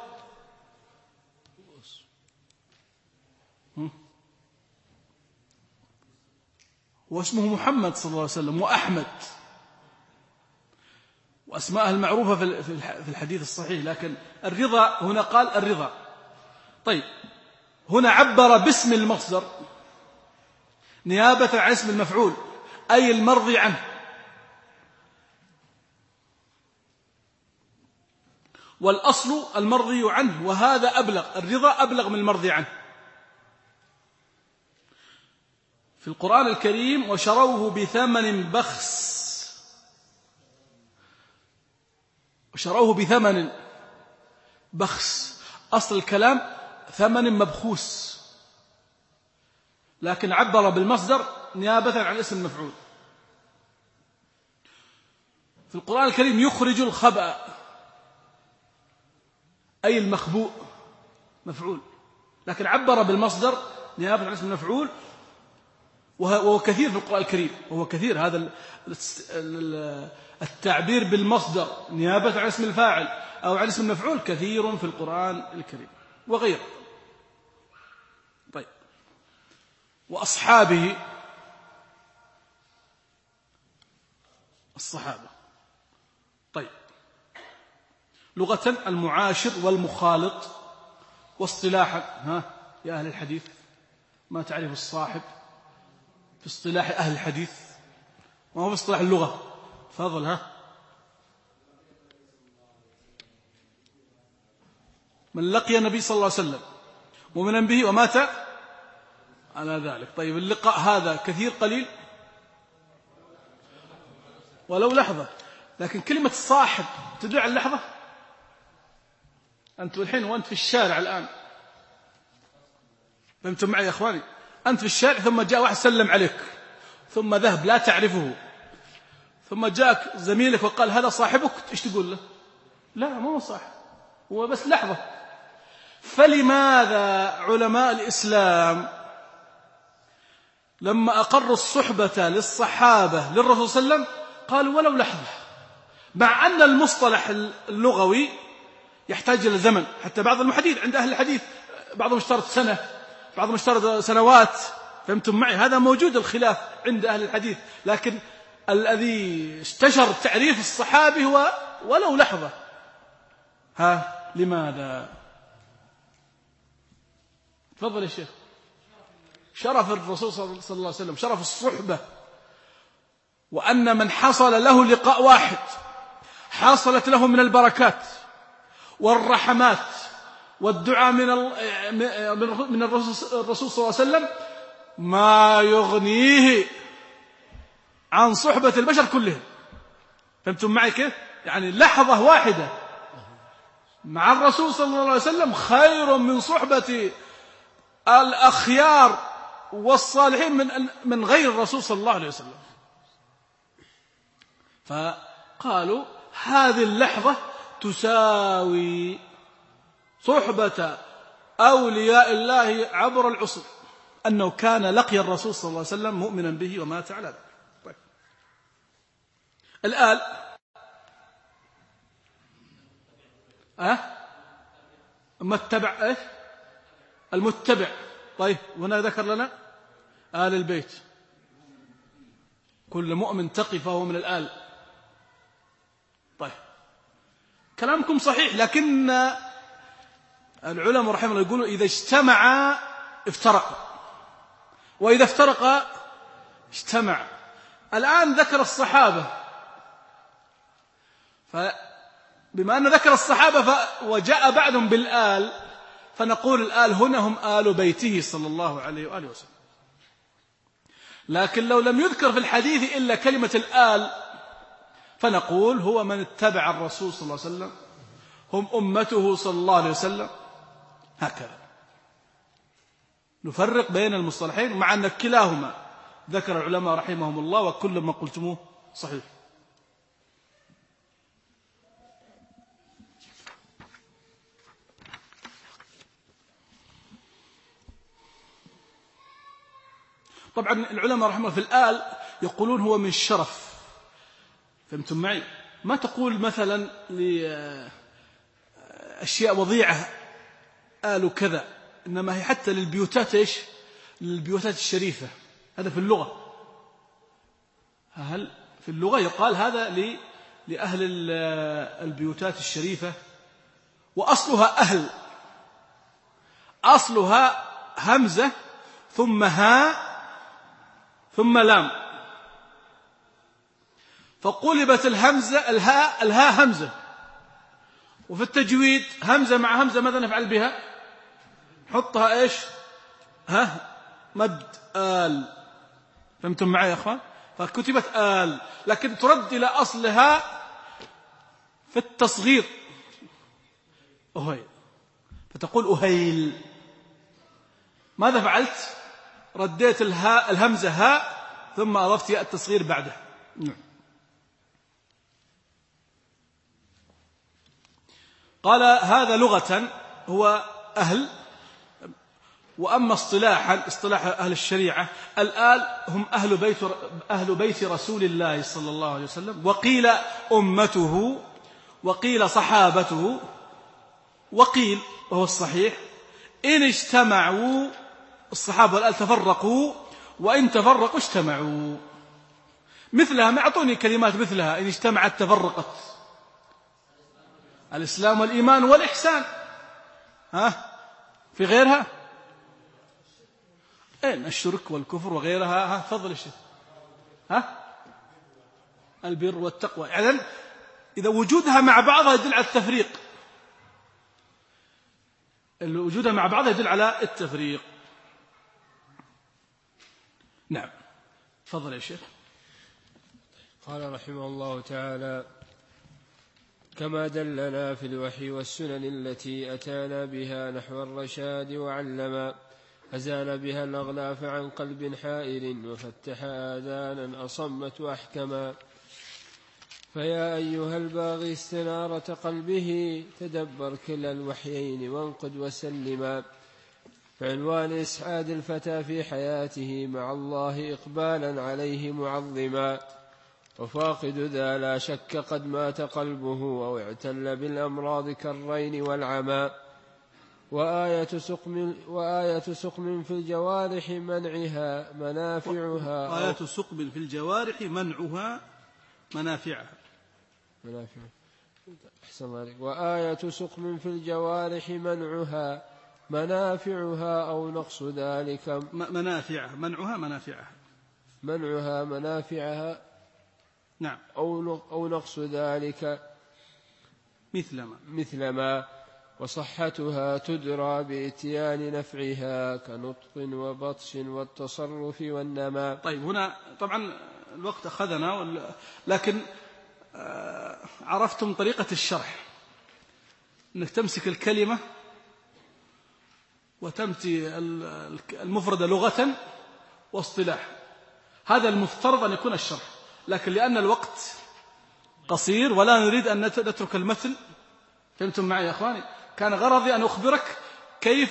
واسمه محمد صلى الله عليه وسلم وأحمد، وأسماءه المعروفة في الحديث الصحيح، لكن الرضا هنا قال الرضا. طيب هنا عبر باسم المصدر نيابة عن اسم المفعول، أي المرضي عنه. والأصل المرضي عنه، وهذا أبلغ، الرضا أبلغ من المرضي عنه. في القرآن الكريم: وشروه بثمن بخس. وشروه بثمن بخس، أصل الكلام ثمن مبخوس، لكن عبر بالمصدر نيابة عن اسم المفعول. في القرآن الكريم: يخرج الخبأ، أي المخبوء، مفعول، لكن عبر بالمصدر نيابة عن اسم المفعول. وهو كثير في القرآن الكريم، وهو كثير هذا التعبير بالمصدر نيابة عن اسم الفاعل أو عن اسم المفعول، كثير في القرآن الكريم وغيره. طيب وأصحابه، الصحابة. طيب لغة المعاشر والمخالط، واصطلاحا ها يا أهل الحديث ما تعرف الصاحب في اصطلاح أهل الحديث، ما هو في اصطلاح اللغة؟ فضل ها. من لقي النبي صلى الله عليه وسلم مؤمنا به ومات على ذلك. طيب اللقاء هذا كثير قليل؟ ولو لحظة. لكن كلمة صاحب تدل على اللحظة. أنت الحين وأنت في الشارع الآن، فهمتم معي يا أخواني؟ أنت في الشارع ثم جاء واحد سلم عليك ثم ذهب لا تعرفه، ثم جاءك زميلك وقال هذا صاحبك، إيش تقول له؟ لا ما هو صاحب، هو بس لحظة. فلماذا علماء الإسلام لما أقروا الصحبة للصحابة للرسول صلى الله عليه وسلم قالوا ولو لحظة، مع أن المصطلح اللغوي يحتاج إلى زمن؟ حتى بعض المحدثين عند أهل الحديث بعضهم اشترط سنة، بعضهم اشترط سنوات. فهمتم معي؟ هذا موجود الخلاف عند أهل الحديث، لكن الذي استشر تعريف الصحابي هو ولو لحظة. ها لماذا؟ تفضل يا شيخ. شرف الرسول صلى الله عليه وسلم، شرف الصحبة، وأن من حصل له لقاء واحد حصلت له من البركات والرحمات والدعاء من الرسول صلى الله عليه وسلم ما يغنيه عن صحبة البشر كلهم. فهمتم معي كيف؟ يعني لحظة واحدة مع الرسول صلى الله عليه وسلم خير من صحبة الأخيار والصالحين من غير الرسول صلى الله عليه وسلم. فقالوا هذه اللحظة تساوي صحبة أولياء الله عبر العصر، أنه كان لقي الرسول صلى الله عليه وسلم مؤمنا به ومات على ذلك. طيب. الآن ما اتبع المتبع. طيب هنا ذكر لنا آل البيت، كل مؤمن تقي فهو من الآل. طيب كلامكم صحيح، لكن العلماء رحمه الله يقولوا إذا اجتمع افترق، وإذا افترق اجتمع. الآن ذكر الصحابة، فبما أن ذكر الصحابة وجاء بعدهم بالآل، فنقول الآل هنا هم آل بيته صلى الله عليه وآله وسلم. لكن لو لم يذكر في الحديث إلا كلمة الآل، فنقول هو من اتبع الرسول صلى الله عليه وسلم، هم أمته صلى الله عليه وسلم. هكذا نفرق بين المصطلحين، مع أن كلاهما ذكر العلماء رحمهم الله وكل ما قلتموه صحيح. طبعا العلماء رحمه الله في الآل يقولون هو من الشرف. فهمتم معي؟ ما تقول مثلا لأشياء وضيعة آل كذا، إنما هي حتى للبيوتات إيش؟ للبيوتات الشريفة. هذا في اللغة، هل في اللغة يقال هذا لأهل البيوتات الشريفة. وأصلها أهل، أصلها همزة ثم هاء ثم لام، فقلبت الهمزة الهاء همزة. وفي التجويد همزة مع همزة ماذا نفعل بها؟ نحطها إيش؟ مد آل. فهمتم معي يا أخوان؟ فكتبت آل، لكن ترد إلى أصلها في التصغير أهيل، فتقول أهيل. ماذا فعلت؟ رديت الهمزة هاء ثم أضفت ياء التصغير بعده. قال هذا لغة هو أهل. وأما اصطلاح أهل الشريعة، الآل هم أهل بيت رسول الله صلى الله عليه وسلم، وقيل أمته، وقيل صحابته، وقيل وهو الصحيح إن اجتمعوا الصحابة والآل تفرقوا، وإن تفرقوا اجتمعوا. مثلها، ما أعطوني كلمات مثلها. إن اجتمعت تفرقت: الإسلام والإيمان والإحسان. في غيرها الشرك والكفر وغيرها. فضل الشيء البر والتقوى. يعني إذا وجودها مع بعضها يدل على التفريق، وجودها مع بعضها يدل على التفريق. نعم، تفضل يا شيخ. قال رحمه الله تعالى: كما دلنا في الوحي والسنن التي أتانا بها نحو الرشاد وعلما، أزال بها الأغلاف عن قلب حائر، وفتح آذانا أصمت وأحكما. فيا أيها الباغي استنارة قلبه، تدبر كلا الوحيين وانقد وسلما. فعنوان إسعاد الفتى في حياته مع الله إقبالا عليه معظما، وفاقد ذا لا شك قد مات قلبه، أو اعتل بالأمراض كالرين والعمى. وآية سقم في الجوارح منعها منافعها. آية سقم في الجوارح منعها منافعها. أحسن الله. وآية سقم في الجوارح منعها منافعها، أو نقص ذلك منعها منافعها. نعم. أو نقص ذلك مثلما وصحتها تدرى بإتيان نفعها كنطق وبطش والتصرف والنماء. طيب هنا طبعا الوقت أخذنا، لكن عرفتم طريقة الشرح، أنك تمسك الكلمة وتمتي المفردة لغة واصطلاح، هذا المفترض أن يكون الشرح، لكن لأن الوقت قصير ولا نريد أن نترك المثل، فهمتم معي يا أخواني؟ كان غرضي أن أخبرك كيف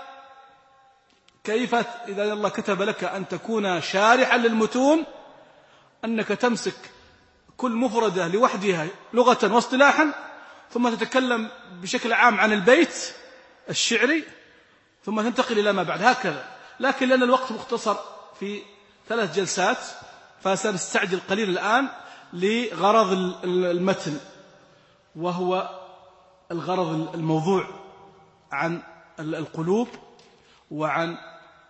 إذا الله كتب لك أن تكون شارحا للمتون، أنك تمسك كل مفردة لوحدها لغة واصطلاحا، ثم تتكلم بشكل عام عن البيت الشعري، ثم تنتقل إلى ما بعد، هكذا. لكن لأن الوقت مختصر في 3 جلسات، فسنستعجل قليل الآن لغرض المتن، وهو الغرض الموضوع عن القلوب، وعن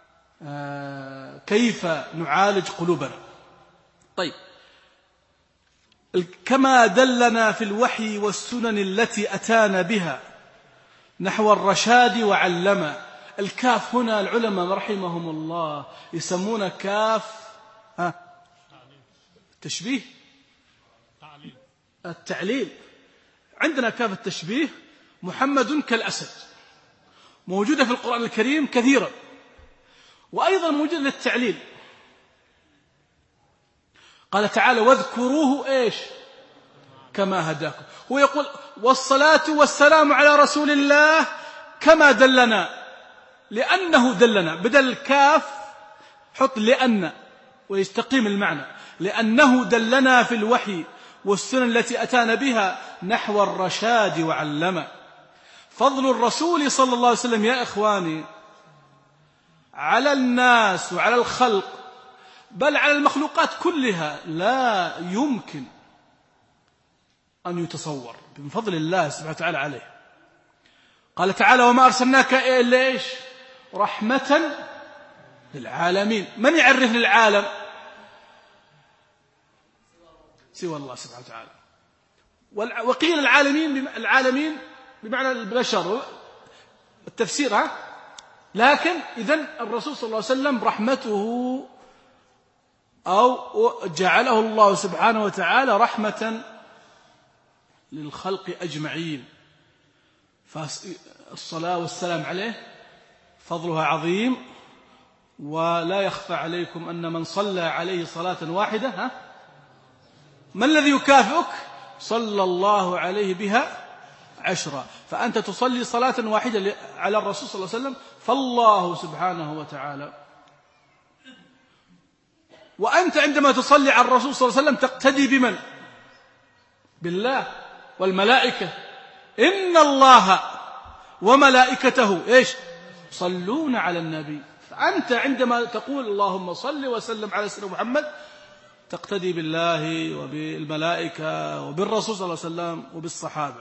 كيف نعالج قلوبنا. طيب، كما دلنا في الوحي والسنن التي أتانا بها نحو الرشاد وعلم. الكاف هنا العلماء رحمهم الله يسمون كاف تشبيه التعليل. عندنا كاف التشبيه، محمد كالأسد، موجودة في القرآن الكريم كثيرا، وأيضا موجودة للتعليل. قال تعالى واذكروه إيش كما هداكم. هو يقول والصلاة والسلام على رسول الله كما دلنا، لأنه دلنا، بدل الكاف حط لأن ويستقيم المعنى، لأنه دلنا في الوحي والسنن التي أتانا بها نحو الرشاد وعلم. فضل الرسول صلى الله عليه وسلم يا إخواني على الناس وعلى الخلق، بل على المخلوقات كلها، لا يمكن أن يتصور، من فضل الله سبحانه وتعالى عليه. قال تعالى وما أرسلناك إلا إيش رحمة للعالمين. من يعرف للعالم سوى الله سبحانه وتعالى؟ وقيل العالمين بمعنى البشر، التفسير لكن إذن الرسول صلى الله عليه وسلم رحمته، أو جعله الله سبحانه وتعالى رحمة للخلق أجمعين، فالصلاة والسلام عليه فضلها عظيم. ولا يخفى عليكم أن من صلى عليه صلاة واحدة ما الذي يكافئك؟ صلى الله عليه بها 10. فأنت تصلي صلاة واحدة على الرسول صلى الله عليه وسلم، فالله سبحانه وتعالى. وأنت عندما تصلي على الرسول صلى الله عليه وسلم تقتدي بمن؟ بالله والملائكة. إن الله وملائكته إيش صلون على النبي. فأنت عندما تقول اللهم صل وسلم على سيدنا محمد تقتدي بالله وبالملائكة وبالرسول صلى الله عليه وسلم وبالصحابة.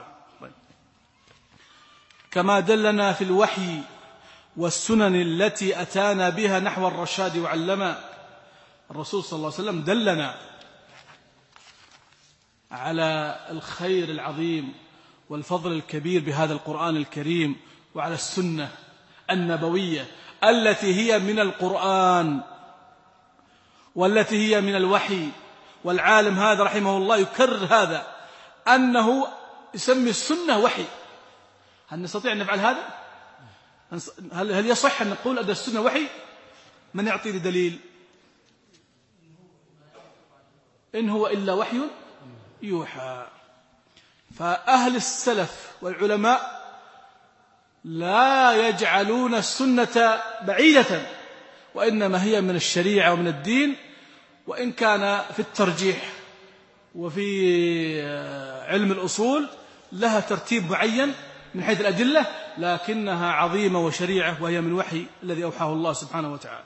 كما دلنا في الوحي والسنن التي أتانا بها نحو الرشاد وعلم. الرسول صلى الله عليه وسلم دلنا على الخير العظيم والفضل الكبير بهذا القرآن الكريم، وعلى السنة النبوية التي هي من القرآن والتي هي من الوحي. والعالم هذا رحمه الله يكرر هذا، أنه يسمي السنة وحي. هل نستطيع أن نفعل هذا؟ هل يصح أن نقول أن السنة وحي؟ من يعطي لي دليل؟ إن هو إلا وحي يوحى. فأهل السلف والعلماء لا يجعلون السنة بعيدة، وإنما هي من الشريعة ومن الدين، وإن كان في الترجيح وفي علم الأصول لها ترتيب معين من حيث الأدلة، لكنها عظيمة وشريعة، وهي من وحي الذي أوحاه الله سبحانه وتعالى.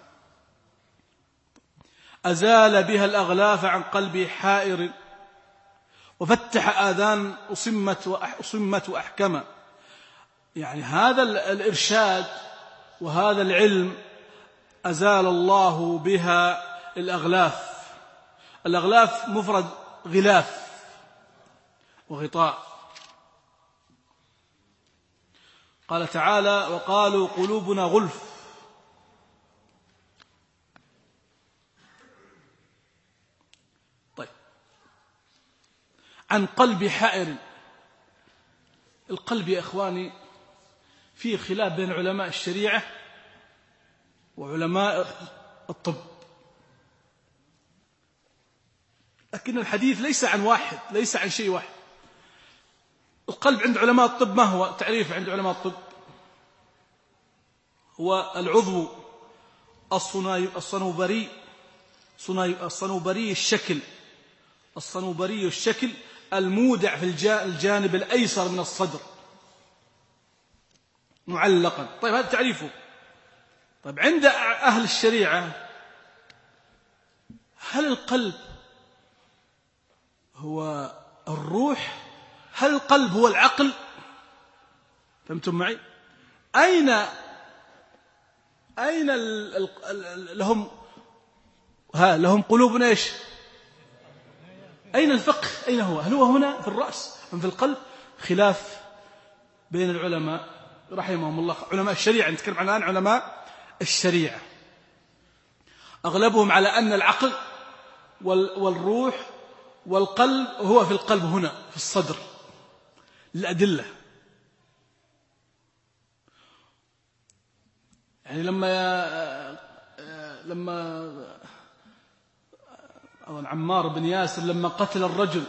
أزال بها الأغلاف عن قلب حائر، وفتح آذان أصمت وأحكم. يعني هذا الإرشاد وهذا العلم أزال الله بها الأغلاف. الأغلاف مفرد غلاف وغطاء. قال تعالى: وقالوا قلوبنا غلف. طيب، عن قلب حائر. القلب يا إخواني فيه خلاف بين علماء الشريعة وعلماء الطب، لكن الحديث ليس عن واحد، ليس عن شيء واحد. القلب عند علماء الطب ما هو تعريف عند علماء الطب؟ هو العضو الصنوبري الشكل المودع في الجانب الأيسر من الصدر معلقا. طيب، هذا تعريفه. طيب، عند أهل الشريعة هل القلب هو الروح؟ هل القلب هو العقل؟ فهمتم معي؟ أين لهم قلوب إيش؟ أين الفقه؟ أين هو؟ هل هو هنا في الرأس أم في القلب؟ خلاف بين العلماء رحمهم الله، علماء الشريعة. نتكلم عن الآن علماء الشريعة، أغلبهم على أن العقل والروح والقلب هو في القلب هنا في الصدر. الأدلة يعني لما عمار بن ياسر لما قتل الرجل،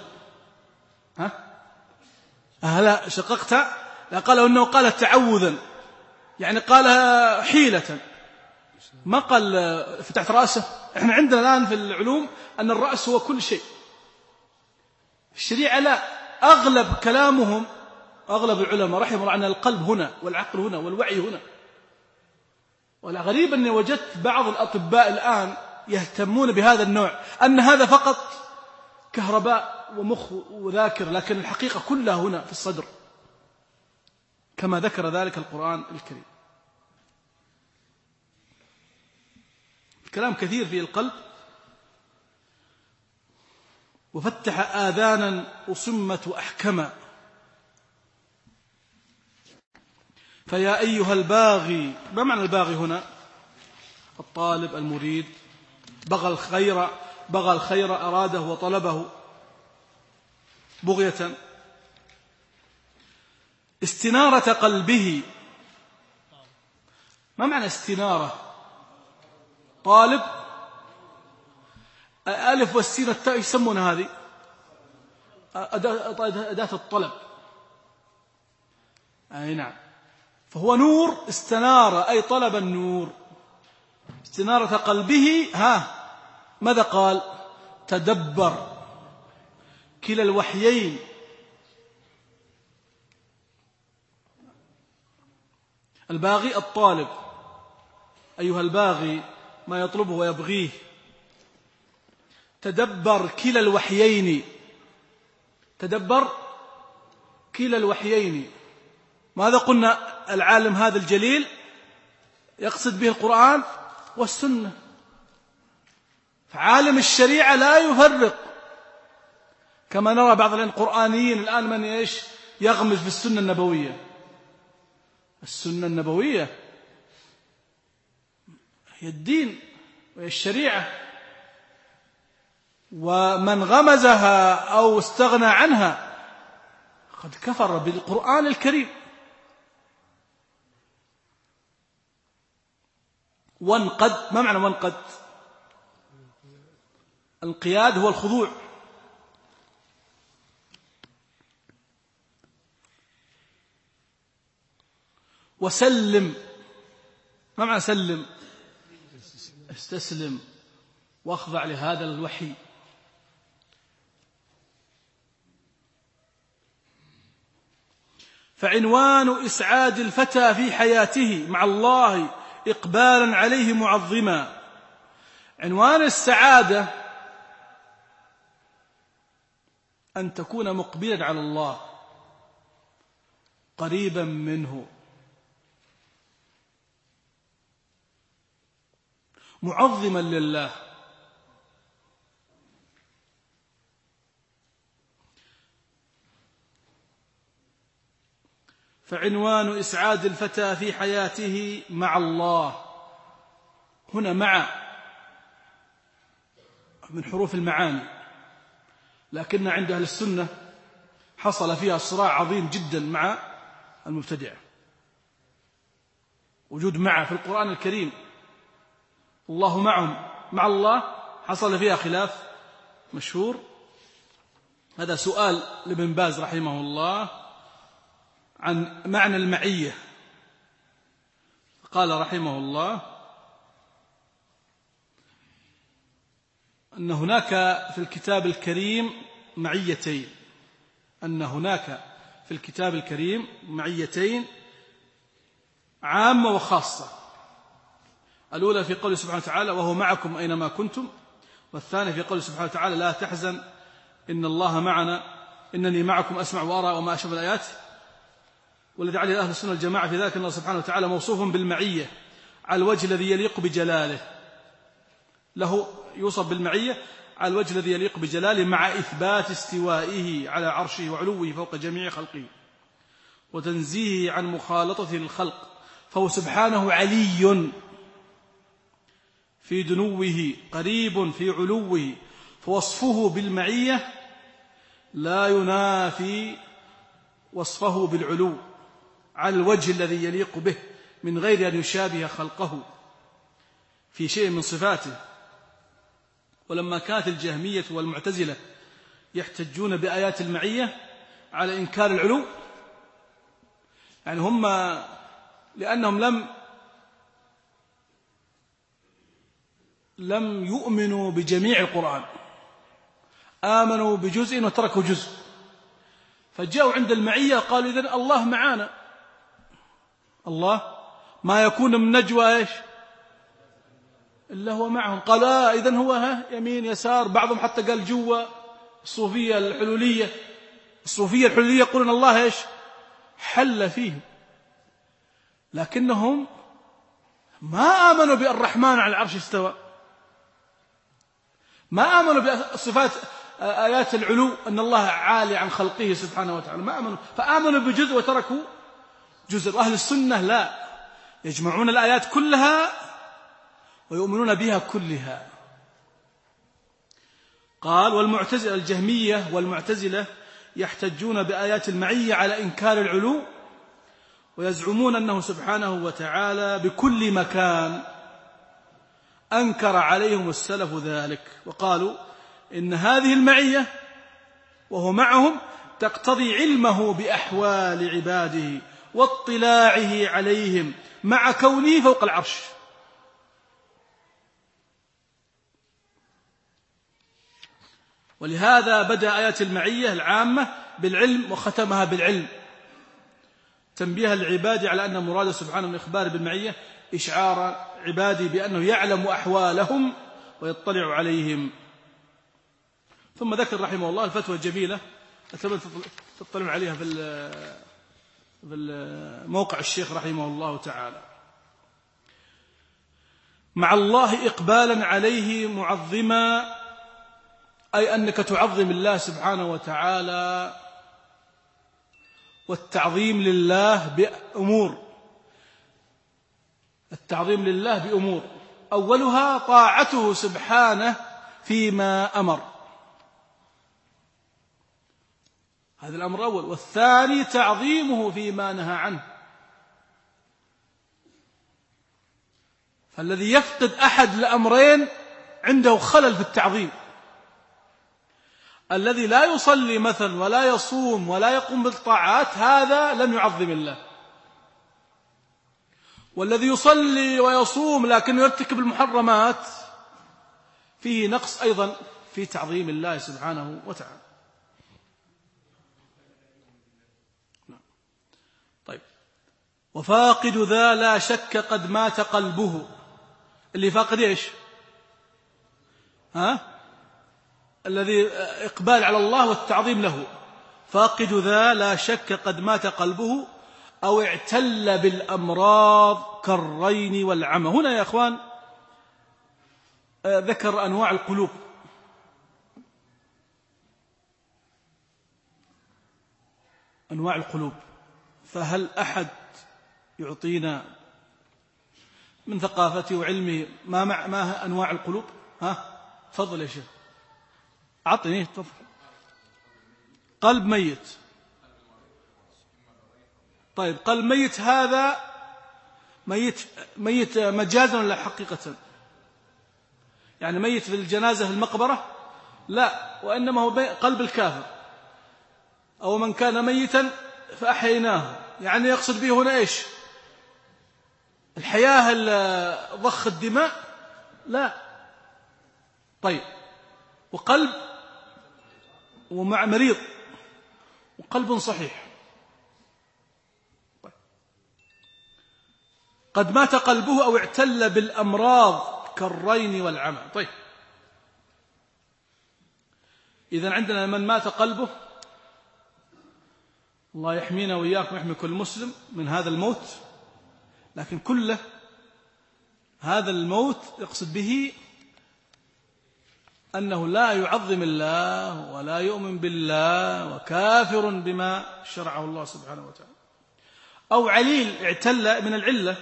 هلا شققت؟ لا، قالوا أنه قال تعوذا، يعني قالها حيلة، ما قال فتحت رأسه. احنا عندنا الآن في العلوم أن الرأس هو كل شيء. الشريعة لا، أغلب كلامهم، أغلب العلماء رحمه الله أن القلب هنا والعقل هنا والوعي هنا. والغريب أني وجدت بعض الأطباء الآن يهتمون بهذا النوع، أن هذا فقط كهرباء ومخ وذاكر، لكن الحقيقة كلها هنا في الصدر كما ذكر ذلك القرآن الكريم. الكلام كثير في القلب. وفتح آذانا وصمت وأحكما. فيا أيها الباغي، ما معنى الباغي هنا؟ الطالب المريد، بغى الخير أراده وطلبه بغية. استنارة قلبه، ما معنى استنارة؟ طالب، الألف والسين والتاء يسمون هذه أداة الطلب. أي نعم. فهو نور، استنار أي طلب النور. استنارة قلبه، ماذا قال؟ تدبر كلا الوحيين. الباغي الطالب، أيها الباغي ما يطلبه ويبغيه. تدبر كلا الوحيين، تدبر كلا الوحيين. ماذا قلنا؟ العالم هذا الجليل يقصد به القرآن والسنة. فعالم الشريعة لا يفرق، كما نرى بعض القرآنيين الآن من يغمز في السنة النبوية. السنة النبوية هي الدين وهي الشريعة، ومن غمزها أو استغنى عنها قد كفر بالقرآن الكريم. وانقد، ما معنى وانقد؟ الانقياد هو الخضوع. وسلم، ما معنى سلم؟ استسلم واخضع لهذا الوحي. فعنوان إسعاد الفتى في حياته مع الله إقبالا عليه معظما. عنوان السعادة أن تكون مقبلا على الله قريبا منه معظما لله. فعنوان إسعاد الفتى في حياته مع الله. هنا مع من حروف المعاني، لكن عند أهل السنة حصل فيها صراع عظيم جدا مع المبتدعة. وجود مع في القرآن الكريم الله معهم مع الله حصل فيها خلاف مشهور. هذا سؤال لابن باز رحمه الله عن معنى المعية، قال رحمه الله أن هناك في الكتاب الكريم معيتين، أن هناك في الكتاب الكريم معيتين عامة وخاصة. الأولى في قوله سبحانه وتعالى وهو معكم أينما كنتم، والثانية في قوله سبحانه وتعالى لا تحزن إن الله معنا إنني معكم أسمع وأرى وما أشبه الآيات. والذي عليه أهل السنة والجماعة في ذلك أن الله سبحانه وتعالى موصوف بالمعية على الوجه الذي يليق بجلاله، له يوصف بالمعية على الوجه الذي يليق بجلاله مع إثبات استوائه على عرشه وعلوه فوق جميع خلقه وتنزيهه عن مخالطته للخلق، فهو سبحانه علي في دنوه قريب في علوه، فوصفه بالمعية لا ينافي وصفه بالعلو على الوجه الذي يليق به من غير أن يشابه خلقه في شيء من صفاته. ولما كانت الجهمية والمعتزلة يحتجون بآيات المعية على إنكار العلو، يعني هم لأنهم لم يؤمنوا بجميع القرآن، آمنوا بجزء وتركوا جزء، فجاءوا عند المعية قالوا إذن الله معانا، الله ما يكون من نجوى إيش إلا هو معهم. قالوا إذن هو يمين يسار، بعضهم حتى قال جوا. الصوفية الحلولية يقولون الله إيش حل فيه، لكنهم ما آمنوا بالرحمن على العرش استوى، ما آمنوا بصفات آيات العلو أن الله عالي عن خلقه سبحانه وتعالى، ما آمنوا، فآمنوا بجزء وتركوا جزء. وأهل السنة لا، يجمعون الآيات كلها ويؤمنون بها كلها. قال والمعتزلة الجهمية والمعتزلة يحتجون بآيات المعية على إنكار العلو، ويزعمون أنه سبحانه وتعالى بكل مكان، أنكر عليهم السلف ذلك وقالوا إن هذه المعية وهو معهم تقتضي علمه بأحوال عباده واطلاعه عليهم مع كونه فوق العرش. ولهذا بدأ آيات المعية العامة بالعلم وختمها بالعلم، تنبيها للعباد على أن مراد سبحانه من إخبار بالمعية إشعار عبادي بأنه يعلم أحوالهم ويطلع عليهم. ثم ذكر رحمه الله الفتوى الجميلة تطلعون عليها في موقع الشيخ رحمه الله تعالى: مع الله إقبالا عليه معظما، أي أنك تعظم الله سبحانه وتعالى، والتعظيم لله بأمور، التعظيم لله بأمور أولها طاعته سبحانه فيما أمر، هذا الأمر الأول، والثاني تعظيمه فيما نهى عنه. فالذي يفقد أحد الأمرين عنده خلل في التعظيم. الذي لا يصلي مثلا ولا يصوم ولا يقوم بالطاعات هذا لم يعظم الله، والذي يصلي ويصوم لكن يرتكب المحرمات فيه نقص أيضا في تعظيم الله سبحانه وتعالى. طيب، وفاقد ذا لا شك قد مات قلبه. اللي فاقد ايش؟ الذي إقبال على الله والتعظيم له. فاقد ذا لا شك قد مات قلبه أو اعتل بالأمراض كالرين والعمى. هنا يا أخوان ذكر أنواع القلوب. أنواع القلوب فهل أحد يعطينا من ثقافته وعلمه ما أنواع القلوب؟ تفضل يا شيخ، أعطني تفضل. قلب ميت. طيب قلب ميت هذا ميت مجازا ولا حقيقة؟ يعني ميت في الجنازة في المقبرة؟ لا، وإنما هو القلب الكافر. أو من كان ميتا فأحييناه، يعني يقصد به هنا إيش؟ الحياة ضخ الدماء؟ لا. طيب وقلب ومع مريض وقلب صحيح. طيب. قد مات قلبه أو اعتل بالأمراض كالرين والعمى. طيب إذن عندنا من مات قلبه، الله يحمينا وإياكم ويحمي كل مسلم من هذا الموت، لكن كله هذا الموت يقصد به أنه لا يعظم الله ولا يؤمن بالله وكافر بما شرعه الله سبحانه وتعالى. أو عليل اعتل من العلة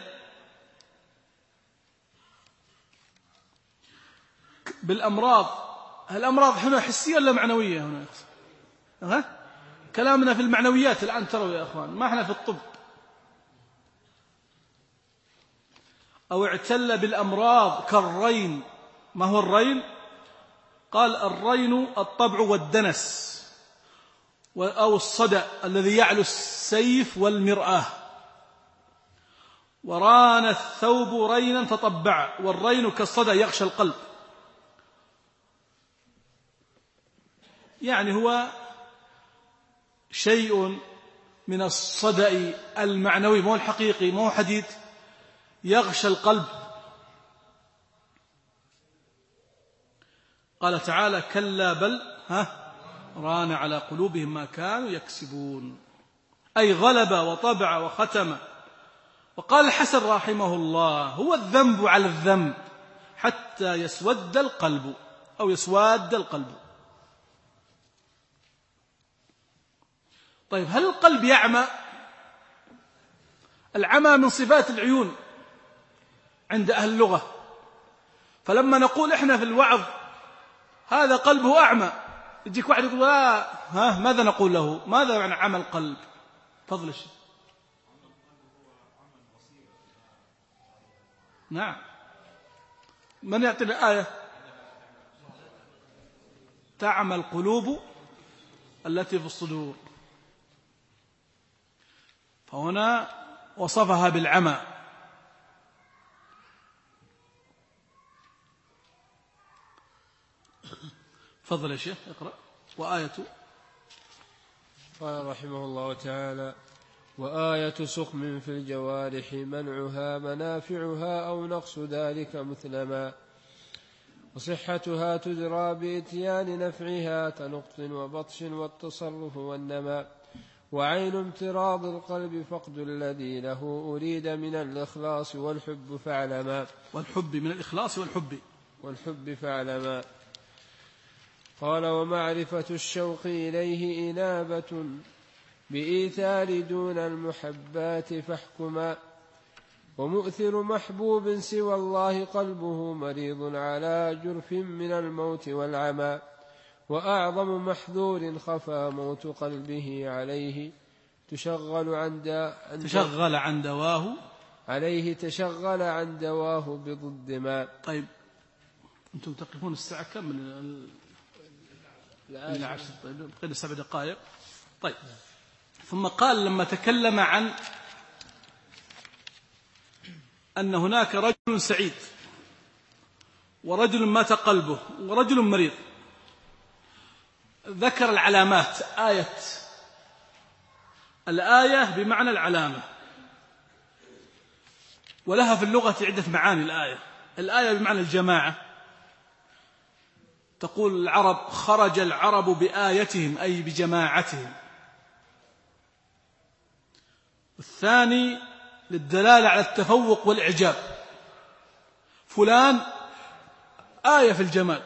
بالأمراض. الأمراض هنا حسية ولا معنوية؟ هنا كلامنا في المعنويات الآن، تروا يا أخوان، ما احنا في الطب. أو اعتل بالأمراض كالرين. ما هو الرين؟ قال الرين الطبع والدنس، أو الصدأ الذي يعلو السيف والمرآة. وران الثوب رينا تطبع، والرين كالصدأ يغشى القلب. يعني هو شيء من الصدأ المعنوي، مو الحقيقي، مو حديد، يغشى القلب. قال تعالى كلا بل ران على قلوبهم ما كانوا يكسبون، أي غلب وطبع وختم. وقال الحسن رحمه الله هو الذنب على الذنب حتى يسود القلب أو يسواد القلب. طيب هل القلب يعمى؟ العمى من صفات العيون عند أهل اللغة، فلما نقول إحنا في الوعظ هذا قلبه أعمى، يجيك واحد يقول ماذا نقول له؟ ماذا معنى عمى القلب؟ فضل الشيء. نعم، من يعطينا آية؟ تعمى القلوب التي في الصدور. فهنا وصفها بالعمى. فضل يا شيخ اقرأ. وآية. قال رحمه الله تعالى وآية سقم في الجوارح منعها منافعها أو نقص ذلك مثلما، وصحتها تدرى بإتيان نفعها كنقط وبطش والتصرف والنماء. وعين امتراض القلب فقد الذي له أريد من الإخلاص والحب فاعلما. والحب من الإخلاص والحب فاعلما. قال ومعرفة الشوق إليه إنابة بإيثار دون المحبات فاحكما. ومؤثر محبوب سوى الله قلبه مريض على جرف من الموت والعمى. وأعظم محذور خفى موت قلبه عليه تشغل عن دواه عليه تشغل عن دواه بضد ما. طيب أنتم تقفون الساعة كم من العشر؟ طيب بقينا 7 دقائق. طيب ثم قال لما تكلم عن أن هناك رجل سعيد ورجل مات قلبه ورجل مريض، ذكر العلامات. الآية بمعنى العلامة، ولها في اللغة عدة معاني. الآية بمعنى الجماعة. تقول العرب خرج العرب بآيتهم أي بجماعتهم. والثاني للدلالة على التفوق والإعجاب، فلان آية في الجمال،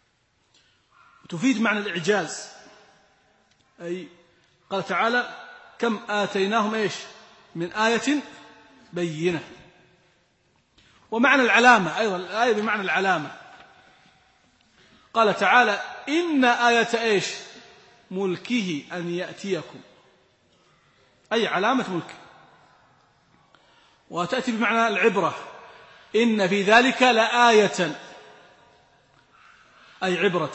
تفيد معنى الإعجاز. أي قال تعالى كم آتيناهم إيش من آية بينة. ومعنى العلامة أيضا، الآية بمعنى العلامة. قال تعالى إن آية إيش ملكه أن يأتيكم، أي علامة ملك. وتأتي بمعنى العبرة، إن في ذلك لآية أي عبرة.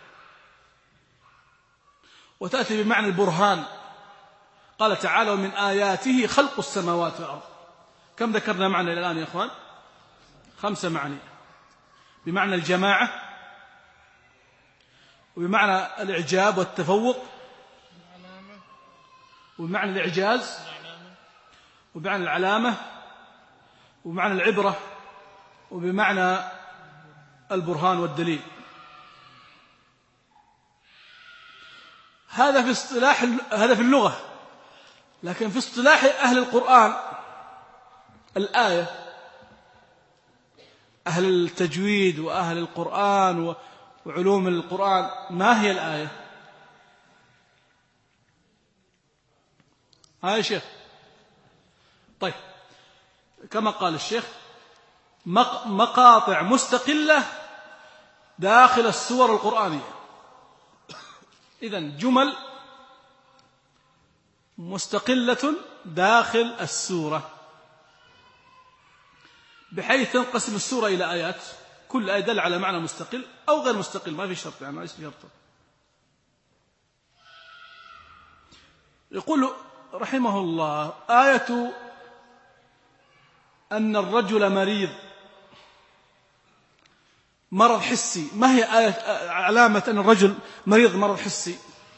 وتأتي بمعنى البرهان، قال تعالى ومن آياته خلق السماوات والأرض. كم ذكرنا معنى إلى الآن يا أخوان؟ 5 معاني، بمعنى الجماعة، وبمعنى الإعجاب والتفوق، وبمعنى الإعجاز، وبمعنى العلامة، وبمعنى العبرة، وبمعنى البرهان والدليل. هذا في اصطلاح، هذا في اللغة. لكن في اصطلاح أهل القرآن الآية، أهل التجويد وأهل القرآن وعلوم القرآن، ما هي الآية؟ ها يا شيخ؟ طيب، كما قال الشيخ مقاطع مستقلة داخل السور القرآنية. إذن جمل مستقلة داخل السورة، بحيث تنقسم السورة إلى آيات، كل آية دل على معنى مستقل أو غير مستقل، ما في شرط، يعني ما في شرط. يقول رحمه الله آية أن الرجل مريض، مرض حسي. ما هي آية علامة أن الرجل مريض مرض حسي؟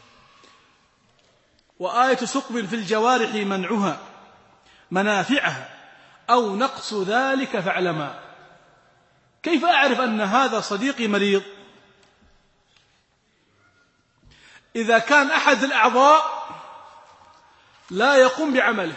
وآية ثقب في الجوارح منعها منافعها أو نقص ذلك فاعلما. كيف أعرف أن هذا صديقي مريض؟ إذا كان أحد الأعضاء لا يقوم بعمله،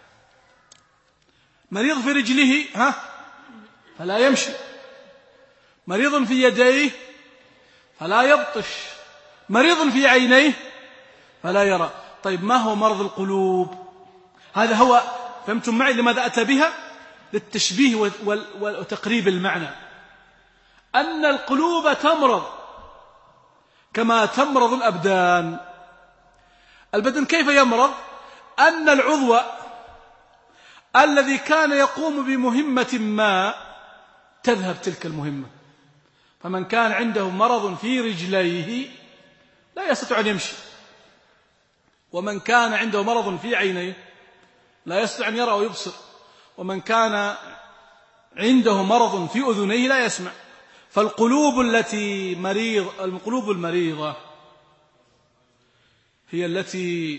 مريض في رجله فلا يمشي، مريض في يديه فلا يبطش، مريض في عينيه فلا يرى. طيب ما هو مرض القلوب؟ هذا هو، فهمتم معي لماذا أتى بها؟ للتشبيه وتقريب المعنى، أن القلوب تمرض كما تمرض الأبدان. البدن كيف يمرض؟ أن العضو الذي كان يقوم بمهمة ما تذهب تلك المهمة. فمن كان عنده مرض في رجليه لا يستطيع أن يمشي، ومن كان عنده مرض في عينيه لا يستطيع أن يرى ويبصر، ومن كان عنده مرض في أذنيه لا يسمع. فالقلوب القلوب المريضة هي التي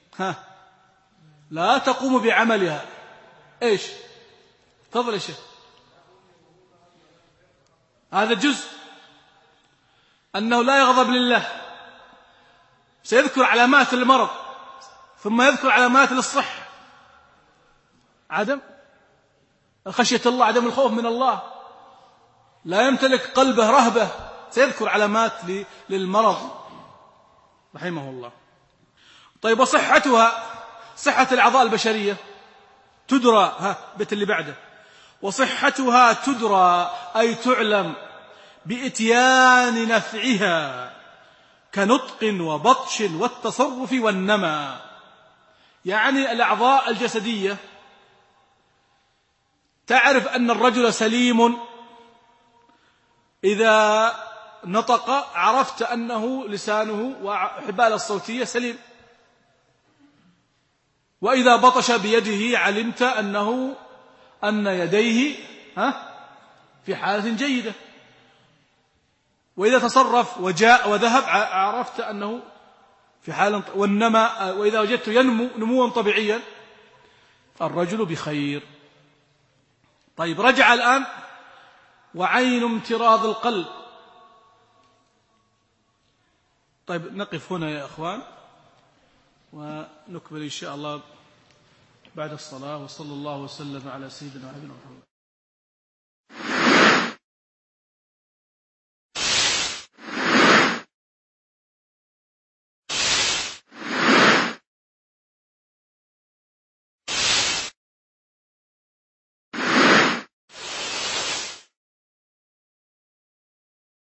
لا تقوم بعملها. إيش؟ تفضل يا شيخ. هذا جزء، أنه لا يغضب لله، سيذكر علامات المرض ثم يذكر علامات للصحة. عدم خشية الله، عدم الخوف من الله، لا يمتلك قلبه رهبة، سيذكر علامات للمرض رحمه الله. طيب وصحتها، صحة الأعضاء البشرية تدرى، بيت اللي بعده، وصحتها تدرى أي تعلم بإتيان نفعها كنطق وبطش والتصرف والنمى. يعني الأعضاء الجسدية تعرف أن الرجل سليم، إذا نطق عرفت أنه لسانه وحباله الصوتية سليم، وإذا بطش بيده علمت أن يديه في حالة جيدة، وإذا تصرف وجاء وذهب عرفت أنه في حالة. والنمى، وإذا وجدت ينمو نموا طبيعيا الرجل بخير. طيب رجع الآن، وعين امتراض القلب. طيب نقف هنا يا أخوان، ونكمل إن شاء الله بعد الصلاة. وصلى الله وسلم على سيدنا محمد.